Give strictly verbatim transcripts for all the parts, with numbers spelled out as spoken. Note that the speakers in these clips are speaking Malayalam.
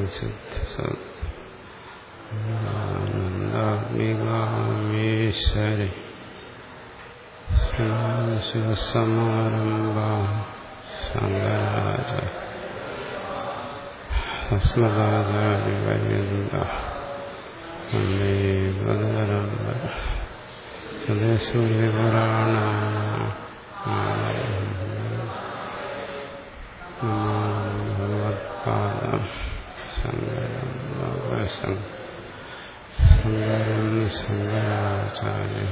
ആനന്ദാത്മികാമേശ്വരി ശിവസമാരംഭ ശങ്കരാചാര്യ അസ്മദാചാര്യപര്യന്ത വന്ദേ ഗുരുപരമ്പര ഭഗവത്പാദം ശങ്കരം ശങ്കരം ശങ്കരാചാര്യ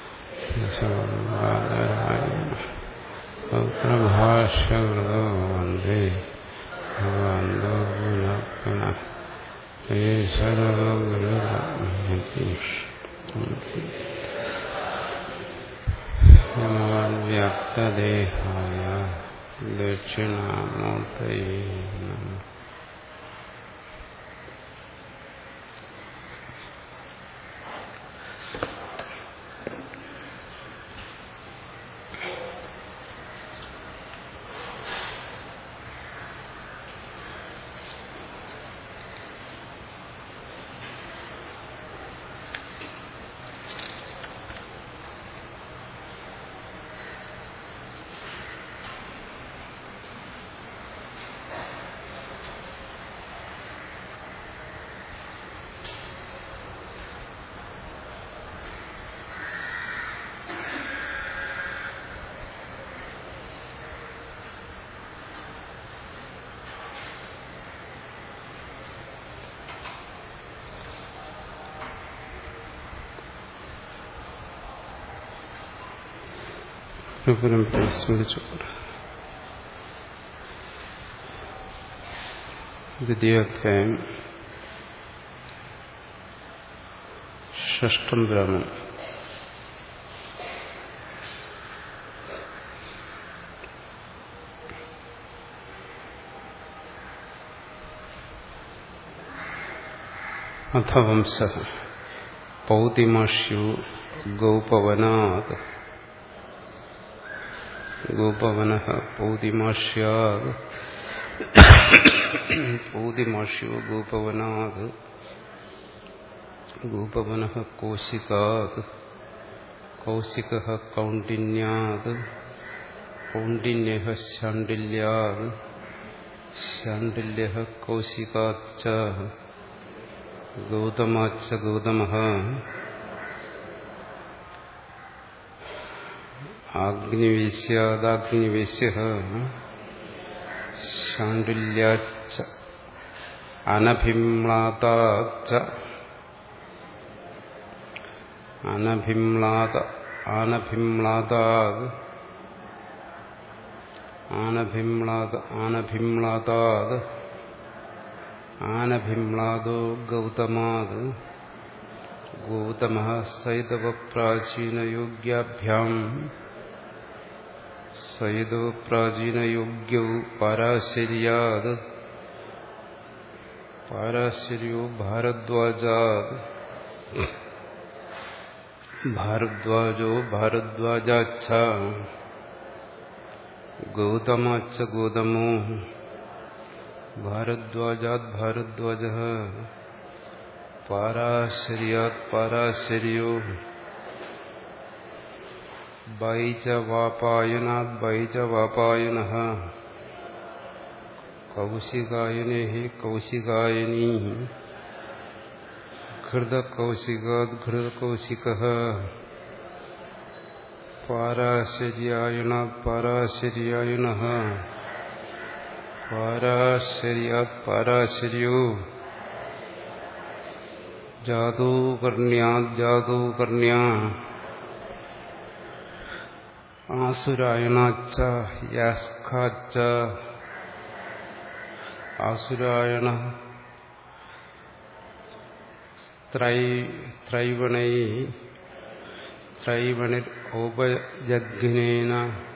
പ്രഭാഷ്യകൃതോ വന്ദേ ഭഗവന്തോ പുനഃ പുനഃ ഈശ്വരോ ഗുരുരാജ്ഞതി വ്യാപ്തദേഹായ ദക്ഷിണാമൂർത്തയേ നമഃ. സ്മരിച്ചുകൊണ്ട് ദ്വിതീയാധ്യായം ഷഷ്ടം ബ്രാഹ്മണം. അഥ വംശഃ പൗതിമാഷ്യു ഗൗപവനാത് ഗോപവനഃ പൗതിമാഷ്യാത് പൗതിമാഷ്യോ ഗോപവനാത് ഗോപവനഃ കൗശികാത് കൗശികഃ കൗണ്ഡിന്യാത് കൗണ്ഡിന്യഃ ശാണ്ഡില്യാത് ശാണ്ഡില്യഃ കൗശികാच्च ഗൗതമാच्च ഗൗതമഃ അഗ്നിവേശ്യാദാഗ്നിവേശ്യഃ ശാണ്ഡില്യാच्च അനഭിമ്ലാതാच्च അനഭിമ്ലാത ആനഭിമ്ലാതാത് ആനഭിമ്ലാത ആനഭിമ്ലാതാത് ആനഭിമ്ലാദോ ഗൗതമാത് ഗൗതമഃ സൈതവ പ്രാചീനയോഗ്യാഭ്യാം സൈതവ പ്രാചീനയോഗ്യൗ പാരാശര്യാത് പാരാശര്യോ ഭാരദ്വാജാത് ഭാരദ്വാജോ ഭാരദ്വാജാച്ഛ ഗൗതമാച്ഛ ഗൗതമോ ഭാരദ്വാജാത് ഭാരദ്വാജഃ പാരാശര്യാത് പാരാശര്യോ ബൈജവാപായനാത് ബൈജവാപായനഃ കൗശികായനേഃ കൗശികായനീ ഘൃതകൗശികാത് ഘൃതകൗശികഃ പാരാശര്യായണാത് പാരാശര്യായണഃ പാരാശര്യാത് പാരാശര്യോ ജാതൂകർണ്യാത് ജാതൂകർണ്യാ ആസുരായണാച്ഛ യാസ്കാച്ഛ ആസുരായണ ത്രൈ ത്രൈവണൈ ത്രൈവണിർ ഔപജഘ്നേന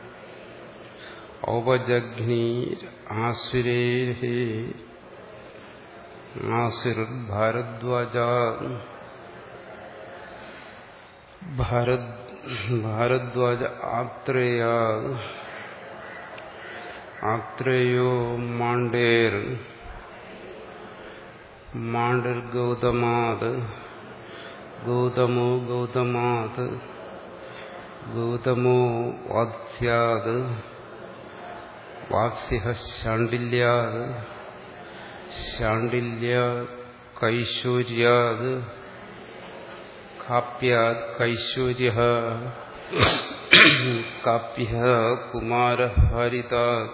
ഔപജഘ്നീർ ആസുരൈഃ ആസുരർ ഭാരദ്വാജാത് ഭാരദ് ഭാരദ്വാജ ആത്രേയാത് ആത്രേയോ മാണ്ഡേർ മാണ്ടിർഗൗതമാത് ഗൗതമോ ഗൗതമാത് ഗൗതമോ വാത്സ്യാത് വാത്സ്യഃ ശാണ്ഡില്യാത് ശാണ്ഡില്യ കൈശോര്യാത് കാപ്യാത് കൈശോര്യഃ കാപ്യഃ കുമാരഹാരിതാത്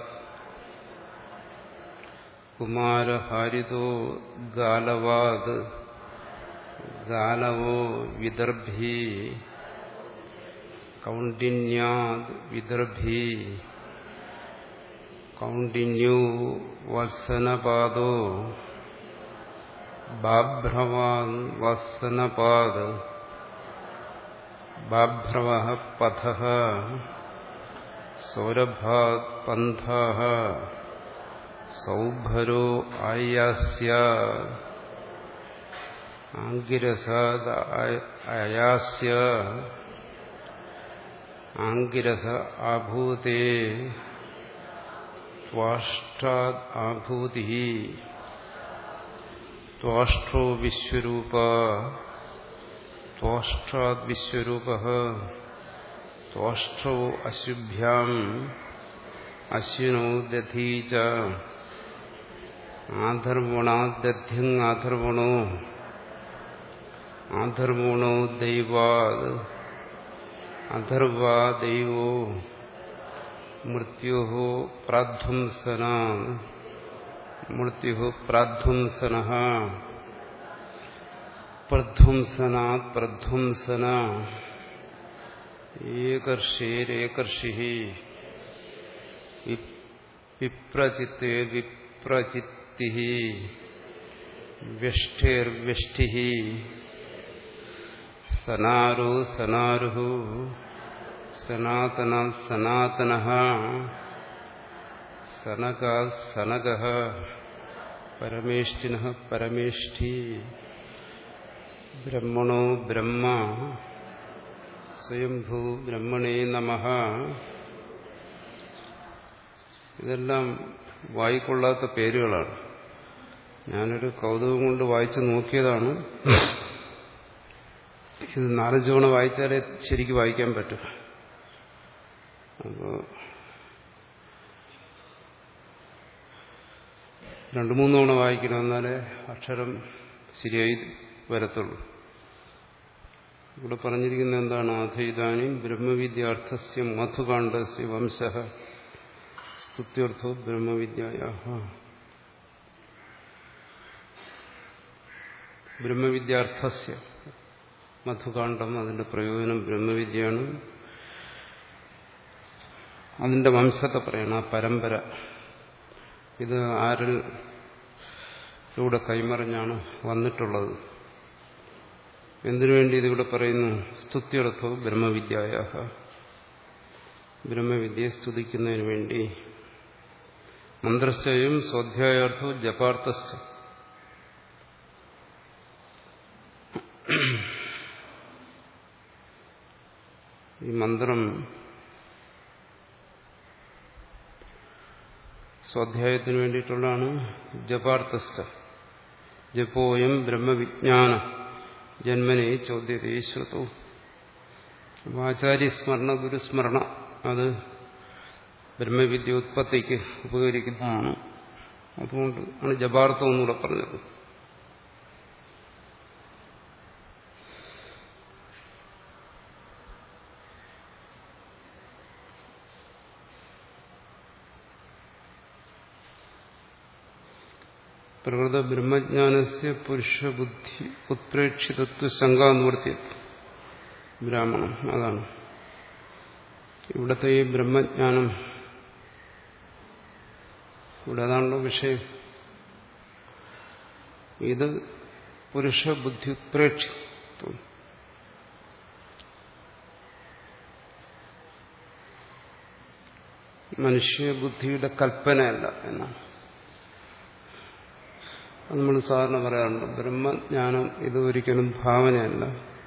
കുമാരഹാരിതോ ഗാലവാത് ഗാലവോ വിദർഭി കൗണ്ഡിന്യാത് വിദർഭി കൗണ്ഡിന്യോ വത്സനപാദോ ബാഭ്രവാൻ വത്സനപാദ ബാഭ്രവഃ പഥഃ സൗരഭാത് പന്ഥഃ സൗഭരോ ആയാസ്യ ആംഗിരസാദ് അയാസ്യ ആംഗിരസ ആഭൂതേ ത്വാഷ്ടാദ് ആഭൂതിഃ ത്വാഷ്ട്രോ വിശ്വരൂപ ത്വാഷ്ട്രാദ് വിശ്വരൂപഃ ത്വാഷ്ട്രോ അശുഭ്യാം അശ്വിനോ ദധീ ച ആധർവണാദ് ദധ്യങ് ആധർവണോ ആധർവണോ ദൈവാദ് അധർവാ ദൈവോ മൃത്യോഃ പ്രാധ്വംസനാത് മൃത്യുഃ പ്രാധ്വംസനഃ പ്രധ്വംസനാത് പ്രധ്വംസന ഏകർഷേരേകർഷിഃ വിപ്രചിത്തേ വിപ്രചിത്തിഃ വ്യഷ്ഠേർവ്യഷ്ഠിഃ സനാരോ സനാരുഃ സനാതനാത് സനാതനഃ സനകാത് സനകഃ പരമേഷ്ഠിനഃ പരമേഷ്ഠി ബ്രഹ്മണോ ബ്രഹ്മ സ്വയംഭൂ ബ്രഹ്മണേ നമഃ. ഇതെല്ലാം വായിക്കൊള്ളാത്ത പേരുകളാണ്. ഞാനൊരു കൗതുകം കൊണ്ട് വായിച്ചു നോക്കിയതാണ്. ഇത് നാലഞ്ച് തവണ വായിച്ചാലേ ശരിക്കും വായിക്കാൻ പറ്റും. അപ്പോൾ രണ്ടു മൂന്ന് തവണ വായിക്കണം, എന്നാലേ അക്ഷരം ശരിയായി വരത്തുള്ളൂ. ഇവിടെ പറഞ്ഞിരിക്കുന്നത് എന്താണ്? അഥൈതാനും ബ്രഹ്മവിദ്യാർത്ഥസ്യ മധുകാണ്ഡസ്യ വംശഃ സ്തുത്യർത്ഥോ ബ്രഹ്മവിദ്യായാഃ. ബ്രഹ്മവിദ്യാർത്ഥസ്യ മധുകാണ്ഡം, അതിന്റെ പ്രയോജനം ബ്രഹ്മവിദ്യയാണ്. അതിന്റെ വംശത്തെ പറയണം, ആ പരമ്പര. ഇത് ആരിലൂടെ കൈമറിഞ്ഞാണ് വന്നിട്ടുള്ളത്? എന്തിനുവേണ്ടി ഇതിവിടെ പറയുന്നു? സ്തുത്യർത്ഥോ ബ്രഹ്മവിദ്യായാഃ, ബ്രഹ്മവിദ്യയെ സ്തുതിക്കുന്നതിന് വേണ്ടി. മന്ത്രശ്ചയം സ്വാധ്യായാർത്ഥോ ജപാർത്ഥശ്ച. ഈ മന്ത്രം സ്വാധ്യായത്തിന് വേണ്ടിയിട്ടുള്ളതാണ്. ജപാർത്ഥശ്ച ജപോയം ബ്രഹ്മവിജ്ഞാന ജന്മനെ ചോദ്യതേ ശ്രുതോ. ആചാര്യസ്മരണ ഗുരുസ്മരണ അത് ബ്രഹ്മവിദ്യ ഉത്പത്തിക്ക് ഉപകരിക്കുന്നതാണ്. അതുകൊണ്ട് ആണ് ജപാർത്ഥം എന്നൂടെ പറഞ്ഞത്. പ്രകൃത ബ്രഹ്മജ്ഞാനസ്യ പുരുഷബുദ്ധി ഉത്പ്രേക്ഷിതത്വ ശങ്കാനിവൃത്തി ബ്രാഹ്മണം. അതാണ് ഇവിടുത്തെ ഈ ബ്രഹ്മജ്ഞാനം. ഇവിടെ അതാണല്ലോ വിഷയം. ഇത് പുരുഷബുദ്ധി ഉത്പ്രേക്ഷിതത്വം, മനുഷ്യബുദ്ധിയുടെ കൽപ്പനയല്ല എന്നാണ്. അത് നമ്മൾ സാധാരണ പറയാറുണ്ട്. ബ്രഹ്മജ്ഞാനം ഇത് ഒരിക്കലും ഭാവനയല്ല.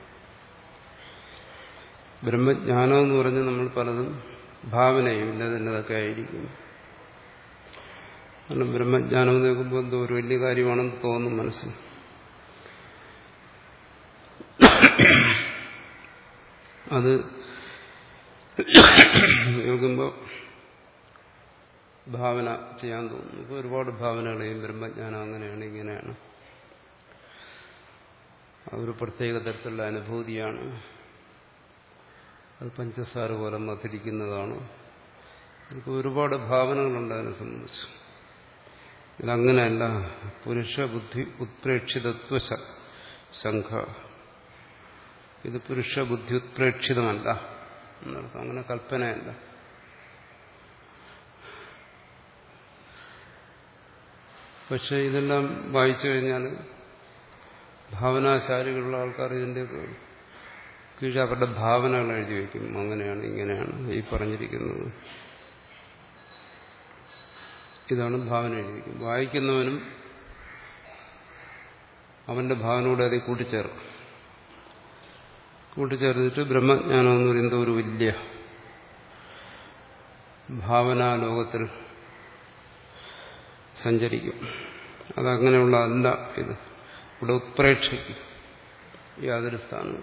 ബ്രഹ്മജ്ഞാനം എന്ന് പറഞ്ഞ് നമ്മൾ പലതും ഭാവനയും ഇന്നതിൻ്റെതൊക്കെ ആയിരിക്കും. കാരണം ബ്രഹ്മജ്ഞാനം എന്ന് നോക്കുമ്പോൾ എന്തോ ഒരു വലിയ കാര്യമാണെന്ന് തോന്നും മനസ്സിൽ. അത് നോക്കുമ്പോൾ ഭാവന ചെയ്യാൻ തോന്നുന്നു. ഇപ്പോൾ ഒരുപാട് ഭാവനകളെയും ബ്രഹ്മജ്ഞാനം അങ്ങനെയാണ് ഇങ്ങനെയാണ്, അതൊരു പ്രത്യേക തരത്തിലുള്ള അനുഭൂതിയാണ്, അത് പഞ്ചസാര പോലെ മധുരിക്കുന്നതാണ്. എനിക്ക് ഒരുപാട് ഭാവനകളുണ്ട് അതിനെ സംബന്ധിച്ച്. ഇതങ്ങനെയല്ല. പുരുഷ ബുദ്ധി ഉത്പ്രേക്ഷിതത്വ ശങ്ക, ഇത് പുരുഷ ബുദ്ധി ഉത്പ്രേക്ഷിതമല്ല എന്നർത്ഥം. അങ്ങനെ കൽപ്പനയല്ല. പക്ഷെ ഇതെല്ലാം വായിച്ചു കഴിഞ്ഞാൽ ഭാവനാശാലികളുള്ള ആൾക്കാർ ഇതിൻ്റെ കീഴ് അവരുടെ ഭാവനകൾ എഴുതി വയ്ക്കും. അങ്ങനെയാണ് ഇങ്ങനെയാണ് ഈ പറഞ്ഞിരിക്കുന്നത്, ഇതാണ് ഭാവന എഴുതി വയ്ക്കും. വായിക്കുന്നവനും അവന്റെ ഭാവനയോടെ അത് കൂട്ടിച്ചേർക്കും. കൂട്ടിച്ചേർത്തിട്ട് ബ്രഹ്മജ്ഞാനം എന്ന് പറയുന്നത് ഒരു വലിയ ഭാവനാലോകത്തിൽ സഞ്ചരിക്കും. അതങ്ങനെയുള്ള അല്ല ഇത്. ഇവിടെ ഉത്പ്രേക്ഷയ്ക്കും യാതൊരു സ്ഥാനവും.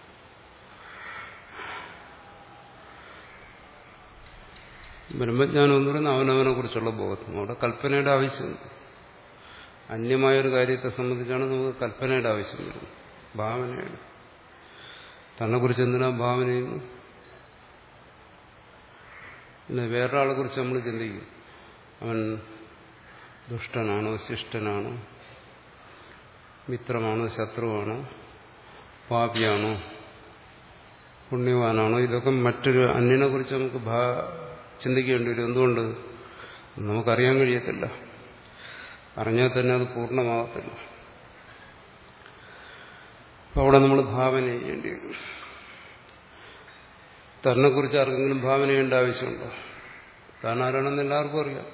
ബ്രഹ്മജ്ഞാനം എന്ന് പറയുന്നത് അവനവനെ കുറിച്ചുള്ള ബോധം. അവിടെ കൽപ്പനയുടെ ആവശ്യമുണ്ട്. അന്യമായൊരു കാര്യത്തെ സംബന്ധിച്ചാണ് നമുക്ക് കൽപ്പനയുടെ ആവശ്യം വരുന്നത്, ഭാവനയുടെ. തന്നെക്കുറിച്ച് എന്തിനാ ഭാവന ചെയ്യുന്നു? പിന്നെ വേറൊരാളെ കുറിച്ച് നമ്മൾ ചിന്തിക്കും. അവൻ ദുഷ്ടനാണോ ശിഷ്ടനാണോ, മിത്രമാണോ ശത്രുവാണോ, പാപിയാണോ പുണ്യവാനാണോ, ഇതൊക്കെ മറ്റൊരു അന്യനെ കുറിച്ച് നമുക്ക് ചിന്തിക്കേണ്ടി വരും. എന്തുകൊണ്ട്? നമുക്കറിയാൻ കഴിയത്തില്ല. അറിഞ്ഞാൽ തന്നെ അത് പൂർണ്ണമാകത്തില്ല. അപ്പം അവിടെ നമ്മൾ ഭാവന ചെയ്യേണ്ടി വരും. തന്നെക്കുറിച്ച് ആർക്കെങ്കിലും ഭാവന ചെയ്യേണ്ട ആവശ്യമുണ്ടോ? താൻ ആരാണെന്ന് എല്ലാവർക്കും അറിയാം.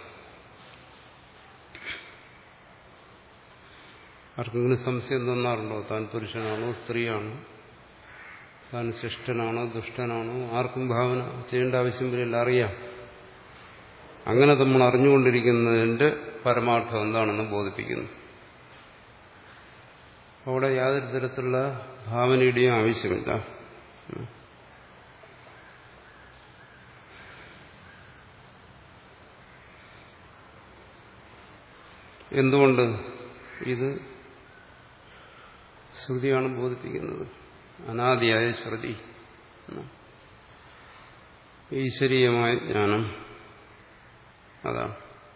ആർക്കെങ്കിലും സംശയം തോന്നാറുണ്ടോ? താൻ പുരുഷനാണോ സ്ത്രീയാണോ, താൻ ശിഷ്ടനാണോ ദുഷ്ടനാണോ? ആർക്കും ഭാവന ചെയ്യേണ്ട ആവശ്യം വരില്ല, അറിയാം. അങ്ങനെ നമ്മൾ അറിഞ്ഞുകൊണ്ടിരിക്കുന്നതിന്റെ പരമാർത്ഥം എന്താണെന്ന് ബോധിപ്പിക്കുന്നു. അവിടെ യാതൊരു തരത്തിലുള്ള ഭാവനയുടെയും ആവശ്യമില്ല. എന്തുകൊണ്ട്? ഇത് ശ്രുതിയാണ് ബോധിപ്പിക്കുന്നത്. അനാദിയായ ശ്രുതി, ഈശ്വരീയമായ ജ്ഞാനം, അതാണ്.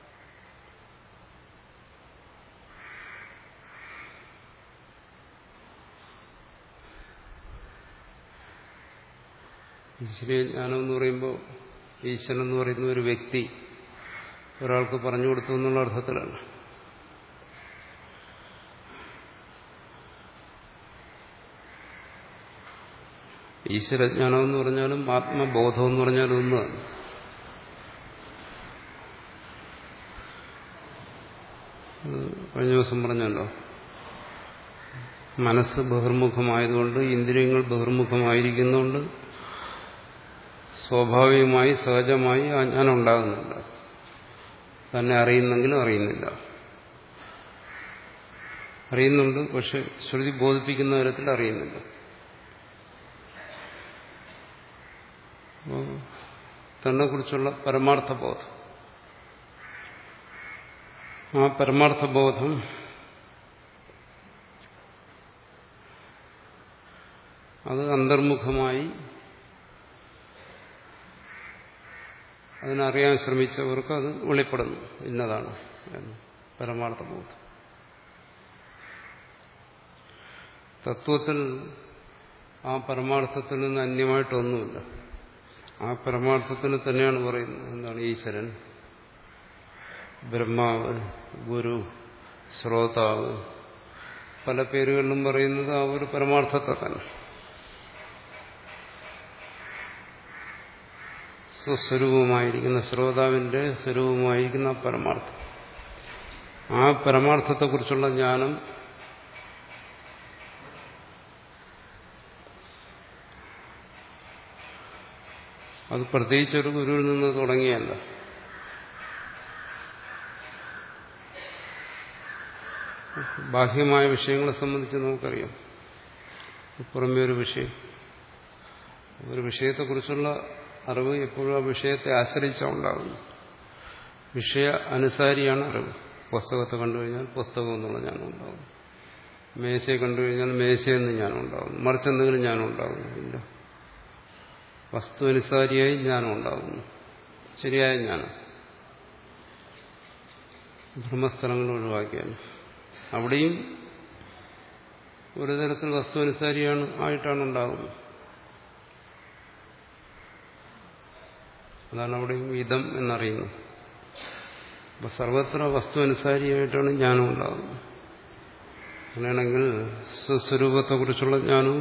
ഈശ്വരീയ ജ്ഞാനം എന്ന് പറയുമ്പോൾ ഈശ്വരൻ എന്ന് പറയുന്ന ഒരു വ്യക്തി ഒരാൾക്ക് പറഞ്ഞു കൊടുത്തു എന്നുള്ള അർത്ഥത്തിലാണ്. ഈശ്വരജ്ഞാനം എന്ന് പറഞ്ഞാലും ആത്മബോധം എന്ന് പറഞ്ഞാലും ഒന്നാണ്. കഴിഞ്ഞ ദിവസം പറഞ്ഞല്ലോ, മനസ്സ് ബഹിർമുഖമായതുകൊണ്ട്, ഇന്ദ്രിയങ്ങൾ ബഹിർമുഖമായിരിക്കുന്നതുകൊണ്ട് സ്വാഭാവികമായി സഹജമായി ആ ജ്ഞാനം ഉണ്ടാകുന്നില്ല. തന്നെ അറിയുന്നെങ്കിലും അറിയുന്നില്ല. അറിയുന്നുണ്ട്, പക്ഷെ ശ്രുതി ബോധിപ്പിക്കുന്ന തരത്തിൽ അറിയുന്നില്ല. തന്നെക്കുറിച്ചുള്ള പരമാർത്ഥബോധം, ആ പരമാർത്ഥബോധം അത് അന്തർമുഖമായി അതിനറിയാൻ ശ്രമിച്ചവർക്ക് അത് വെളിപ്പെടുന്നു, ഇന്നതാണ് എന്ന്. പരമാർത്ഥബോധം തത്വത്തിൽ ആ പരമാർത്ഥത്തിൽ നിന്ന് അന്യമായിട്ടൊന്നുമില്ല. ആ പരമാർത്ഥത്തിന് തന്നെയാണ് പറയുന്നത്. എന്താണ്? ഈശ്വരൻ, ബ്രഹ്മാവ്, ഗുരു, ശ്രോതാവ്, പല പേരുകളിലും പറയുന്നത് ആ ഒരു പരമാർത്ഥത്തെ തന്നെ. സ്വസ്വരൂപമായിരിക്കുന്ന ശ്രോതാവിന്റെ സ്വരൂപമായിരിക്കുന്ന പരമാർത്ഥം, ആ പരമാർത്ഥത്തെക്കുറിച്ചുള്ള ജ്ഞാനം അത് പ്രത്യേകിച്ചൊരു ഗുരുവിൽ നിന്ന് തുടങ്ങിയല്ല. ബാഹ്യമായ വിഷയങ്ങളെ സംബന്ധിച്ച് നമുക്കറിയാം. പുറമേ ഒരു വിഷയം, ഒരു വിഷയത്തെക്കുറിച്ചുള്ള അറിവ് എപ്പോഴും ആ വിഷയത്തെ ആശ്രയിച്ചാണ് ഉണ്ടാകുന്നത്. വിഷയ അനുസാരിയാണ് അറിവ്. പുസ്തകത്തെ കണ്ടുകഴിഞ്ഞാൽ പുസ്തകം എന്നുള്ള ജ്ഞാനം ഉണ്ടാകും, മേശയെ കണ്ടുകഴിഞ്ഞാൽ മേശയെന്ന് ജ്ഞാനം ഉണ്ടാകുന്നു, മറിച്ചെന്തെങ്കിലും ജ്ഞാനം ഉണ്ടാകുന്നു ഇല്ല. വസ്തു അനുസാരിയായി ജ്ഞാനം ഉണ്ടാകുന്നു, ശരിയായ ജ്ഞാനം. ബ്രഹ്മസ്ഥലങ്ങൾ ഒഴിവാക്കിയാൽ അവിടെയും ഒരു തരത്തിൽ വസ്തു അനുസാരിയാണ് ആയിട്ടാണ് ഉണ്ടാകുന്നത്. അതാണ് അവിടെയും ഇതം എന്നറിയുന്നത്. അപ്പൊ സർവത്ര വസ്തു അനുസാരിയായിട്ടാണ് ജ്ഞാനം ഉണ്ടാകുന്നത്. അങ്ങനെയാണെങ്കിൽ സ്വസ്വരൂപത്തെക്കുറിച്ചുള്ള ജ്ഞാനവും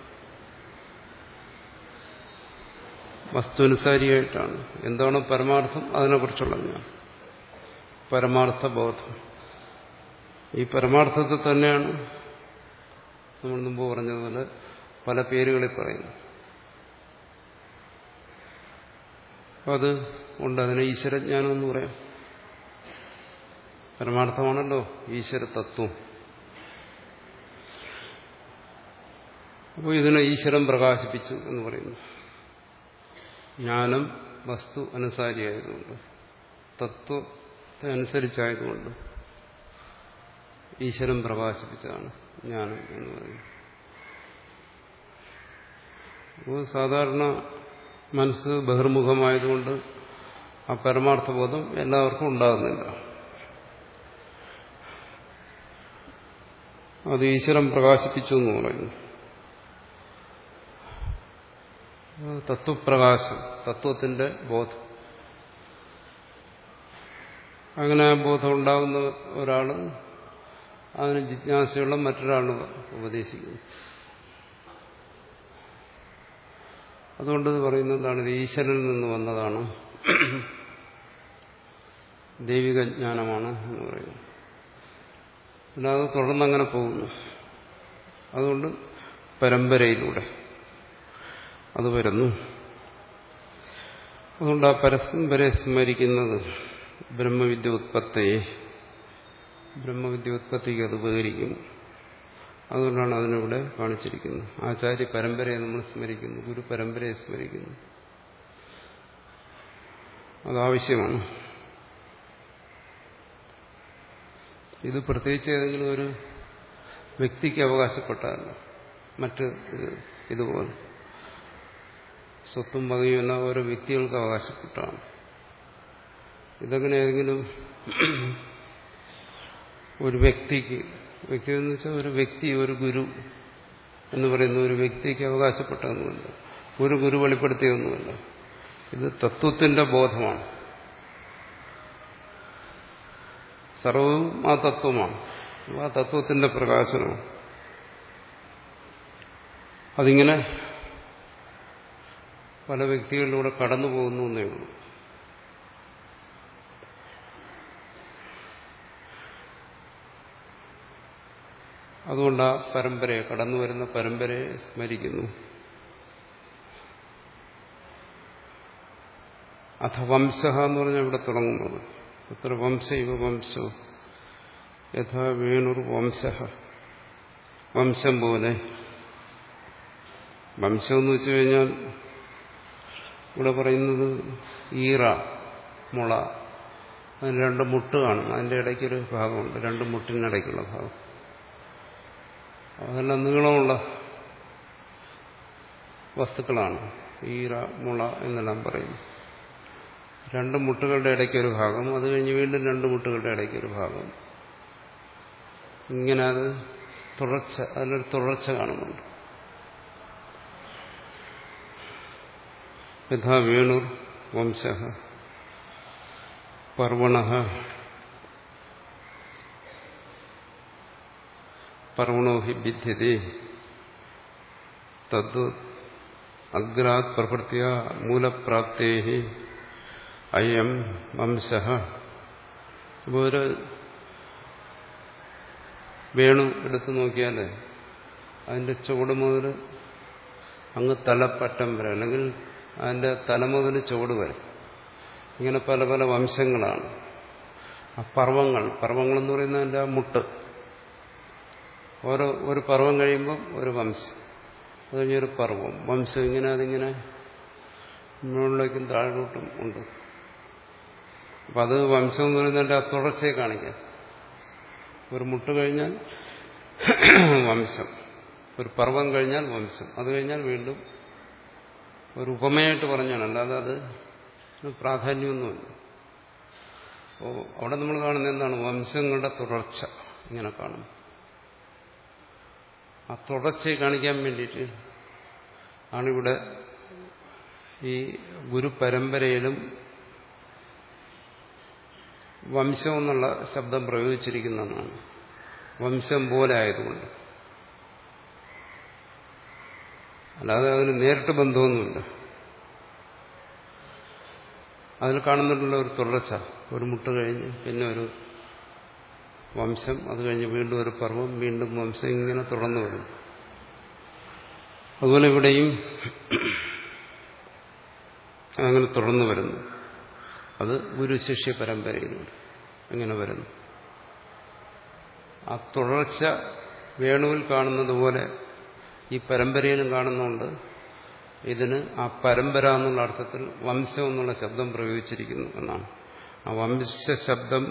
വസ്തുനുസാരിയായിട്ടാണ്. എന്താണ് പരമാർത്ഥം, അതിനെക്കുറിച്ചുള്ള ജ്ഞാനം, പരമാർത്ഥ ബോധം. ഈ പരമാർത്ഥത്തെ തന്നെയാണ് നമ്മൾ മുമ്പ് പറഞ്ഞതുപോലെ പല പേരുകളിൽ പറയുന്നു. അത് ഉണ്ട്. അതിനെ ഈശ്വരജ്ഞാനം എന്ന് പറയാം. പരമാർത്ഥമാണല്ലോ ഈശ്വര തത്വം. അപ്പോൾ ഇതിനെ ഈശ്വരൻ പ്രകാശിപ്പിച്ചു എന്ന് പറയുന്നു. ജ്ഞാനം വസ്തു അനുസാരിയായതുകൊണ്ട്, തത്വത്തെ അനുസരിച്ചായതുകൊണ്ട് ഈശ്വരൻ പ്രകാശിപ്പിച്ചതാണ് ജ്ഞാനം എന്ന് പറയുന്നത്. അപ്പോൾ സാധാരണ മനസ്സ് ബഹിർമുഖമായതുകൊണ്ട് ആ പരമാർത്ഥബോധം എല്ലാവർക്കും ഉണ്ടാകുന്നില്ല. അത് ഈശ്വരൻ പ്രകാശിപ്പിച്ചു എന്ന് പറയുന്നു. തത്വപ്രകാശം, തത്വത്തിന്റെ ബോധം. അങ്ങനെ ആ ബോധം ഉണ്ടാകുന്ന ഒരാൾ അതിന് ജിജ്ഞാസയുള്ള മറ്റൊരാളിന് ഉപദേശിക്കുന്നു. അതുകൊണ്ട് പറയുന്നതാണ് ഇത് ഈശ്വരനിൽ നിന്ന് വന്നതാണ്, ദൈവിക ജ്ഞാനമാണ് എന്ന് പറയുന്നു. പിന്നെ അത് തുടർന്നങ്ങനെ പോകുന്നു. അതുകൊണ്ട് പരമ്പരയിലൂടെ അത് വരുന്നു. അതുകൊണ്ട് ആ പരസ്പരെ സ്മരിക്കുന്നത് ബ്രഹ്മവിദ്യ ഉത്പത്തിയെ ബ്രഹ്മവിദ്യ ഉത്പത്തിക്ക് അത് ഉപകരിക്കും. അതുകൊണ്ടാണ് അതിനിവിടെ കാണിച്ചിരിക്കുന്നത്. ആചാര്യ പരമ്പരയെ നമ്മൾ സ്മരിക്കുന്നു, ഗുരു പരമ്പരയെ സ്മരിക്കുന്നു. അതാവശ്യമാണ്. ഇത് പ്രത്യേകിച്ച് ഏതെങ്കിലും ഒരു വ്യക്തിക്ക് അവകാശപ്പെട്ടതല്ല. മറ്റ് ഇതുപോലെ സ്വത്തും വകയും എല്ലാം ഓരോ വ്യക്തികൾക്ക് അവകാശപ്പെട്ടാണ്. ഇതങ്ങനെ ഏതെങ്കിലും ഒരു വ്യക്തിക്ക്, വ്യക്തി എന്ന് വെച്ചാൽ ഒരു വ്യക്തി, ഒരു ഗുരു എന്ന് പറയുന്ന ഒരു വ്യക്തിക്ക് അവകാശപ്പെട്ടതൊന്നുമല്ല, ഒരു ഗുരു വെളിപ്പെടുത്തിയൊന്നുമല്ല. ഇത് തത്വത്തിന്റെ ബോധമാണ്. സർവവും ആ തത്വമാണ്, ആ തത്വത്തിന്റെ പ്രകാശനമാണ്. അതിങ്ങനെ പല വ്യക്തികളിലൂടെ കടന്നു പോകുന്നു എന്നേ ഉള്ളൂ. അതുകൊണ്ട് ആ പരമ്പരയെ, കടന്നു വരുന്ന പരമ്പരയെ സ്മരിക്കുന്നു. അഥ വംശ എന്ന് പറഞ്ഞാൽ ഇവിടെ തുടങ്ങുന്നത്. അത്ര വംശ ഇവ വംശോ യഥാ വേണുർ വംശ, വംശം പോലെ. വംശം എന്ന് വെച്ചു കഴിഞ്ഞാൽ ഇവിടെ പറയുന്നത് ഈറ, മുള, അതിന് രണ്ട് മുട്ട് കാണും. അതിൻ്റെ ഇടയ്ക്കൊരു ഭാഗമുണ്ട്, രണ്ട് മുട്ടിനിടയ്ക്കുള്ള ഭാഗം. അതെല്ലാം നീളമുള്ള വസ്തുക്കളാണ് ഈറ, മുള എന്നെല്ലാം പറയുന്നു. രണ്ട് മുട്ടുകളുടെ ഇടയ്ക്കൊരു ഭാഗം, അത് കഴിഞ്ഞ് വീണ്ടും രണ്ട് മുട്ടുകളുടെ ഇടയ്ക്കൊരു ഭാഗം. ഇങ്ങനെ അത് തുടർച്ച, അതിലൊരു തുടർച്ച കാണുന്നുണ്ട്. യഥാ വേണുർ വംശ പർവണ പർവണോ ഹി ഭിദ്യതേ തദ് അഗ്രാത് പ്രവൃത്തിയ മൂലപ്രാപ്തേ അയം വംശ. അപ്പോൾ ഒരു വേണു എടുത്തു നോക്കിയാൽ അതിൻ്റെ ചുവട് മുതൽ അങ്ങ് തലപ്പറ്റം വരെ, അല്ലെങ്കിൽ അതിൻ്റെ തല മുതൽ ചുവട് വരെ, ഇങ്ങനെ പല പല വംശങ്ങളാണ്. ആ പർവ്വങ്ങൾ, പർവ്വങ്ങളെന്ന് പറയുന്നത് അതിൻ്റെ ആ മുട്ട്, ഓരോ ഒരു പർവ്വം കഴിയുമ്പം ഒരു വംശം, അത് കഴിഞ്ഞൊരു പർവ്വം, വംശം, ഇങ്ങനെ അതിങ്ങനെ മുകളിലേക്കും താഴോട്ടും ഉണ്ട്. അപ്പം അത് വംശം എന്ന് പറയുന്നതിൻ്റെ ആ തുടർച്ചയെ കാണിക്കാം. ഒരു മുട്ട് കഴിഞ്ഞാൽ വംശം, ഒരു പർവ്വം കഴിഞ്ഞാൽ വംശം, അത് കഴിഞ്ഞാൽ വീണ്ടും ഒരു ഉപമയായിട്ട് പറഞ്ഞാണ്, അല്ലാതെ അത് പ്രാധാന്യമൊന്നുമില്ല. അപ്പോൾ അവിടെ നമ്മൾ കാണുന്നത് എന്താണ്? വംശങ്ങളുടെ തുടർച്ച ഇങ്ങനെ കാണും. ആ തുടർച്ചയെ കാണിക്കാൻ വേണ്ടിയിട്ട് ആണിവിടെ ഈ ഗുരുപരമ്പരയിലും വംശം എന്നുള്ള ശബ്ദം പ്രയോഗിച്ചിരിക്കുന്നതാണ്. വംശം പോലെ ആയതുകൊണ്ട്, അല്ലാതെ അതിന് നേരിട്ട് ബന്ധമൊന്നുമില്ല. അതിൽ കാണുന്നിട്ടുള്ള ഒരു തുടർച്ച, ഒരു മുട്ട് കഴിഞ്ഞ് പിന്നെ ഒരു വംശം, അത് കഴിഞ്ഞ് വീണ്ടും ഒരു പർവ്വം, വീണ്ടും വംശം, ഇങ്ങനെ തുടർന്നു വരുന്നു. അതുപോലെ ഇവിടെയും അങ്ങനെ തുടർന്നു വരുന്നു. അത് ഗുരുശിഷ്യ പരമ്പരയിലൂടെ അങ്ങനെ വരുന്നു. ആ തുടർച്ച വേണുവിൽ കാണുന്നത് പോലെ ഈ പരമ്പരയിലും കാണുന്നുണ്ട്. ഇതിന് ആ പരമ്പര എന്നുള്ള അർത്ഥത്തിൽ വംശം എന്നുള്ള ശബ്ദം പ്രയോഗിച്ചിരിക്കുന്നു എന്നാണ്. ആ വംശശബ്ദം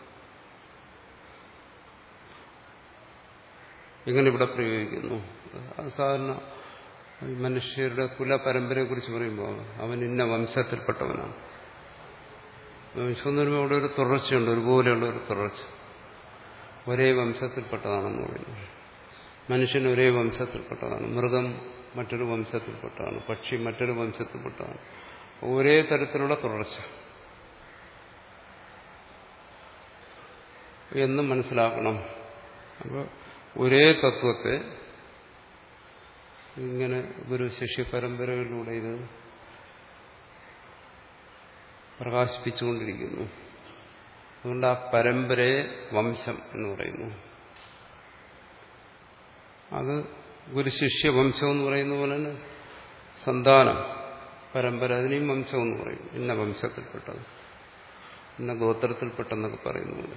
എങ്ങനെ ഇവിടെ പ്രയോഗിക്കുന്നു? അത് സാധാരണ മനുഷ്യരുടെ കുലപരമ്പരയെ കുറിച്ച് പറയുമ്പോൾ അവൻ ഇന്ന വംശത്തിൽപ്പെട്ടവനാണ്. വംശം എന്ന് പറയുമ്പോൾ അവിടെ ഒരു തുടർച്ചയുണ്ട്, ഒരുപോലെയുള്ള ഒരു തുടർച്ച. ഒരേ വംശത്തിൽപ്പെട്ടതാണെന്ന് പറയുന്നു. മനുഷ്യൻ ഒരേ വംശത്തിൽപ്പെട്ടതാണ്, മൃഗം മറ്റൊരു വംശത്തിൽപ്പെട്ടതാണ്, പക്ഷി മറ്റൊരു വംശത്തിൽപ്പെട്ടതാണ്. ഒരേ തരത്തിലുള്ള തുടർച്ച എന്ന് മനസ്സിലാക്കണം. അപ്പോൾ ഒരേ തത്വത്തെ ഇങ്ങനെ ഗുരു ശിഷ്യ പരമ്പരകളിലൂടെ ഇത് പ്രകാശിപ്പിച്ചുകൊണ്ടിരിക്കുന്നു. അതുകൊണ്ട് ആ പരമ്പരയെ വംശം എന്ന് പറയുന്നു. അത് ഗുരുശിഷ്യ വംശം എന്ന് പറയുന്ന പോലെ തന്നെ സന്താനം പരമ്പര, അതിനെയും വംശം എന്ന് പറയും. ഇന്ന വംശത്തിൽപ്പെട്ടത്, ഇന്ന ഗോത്രത്തിൽപ്പെട്ടെന്നൊക്കെ പറയുന്ന പോലെ.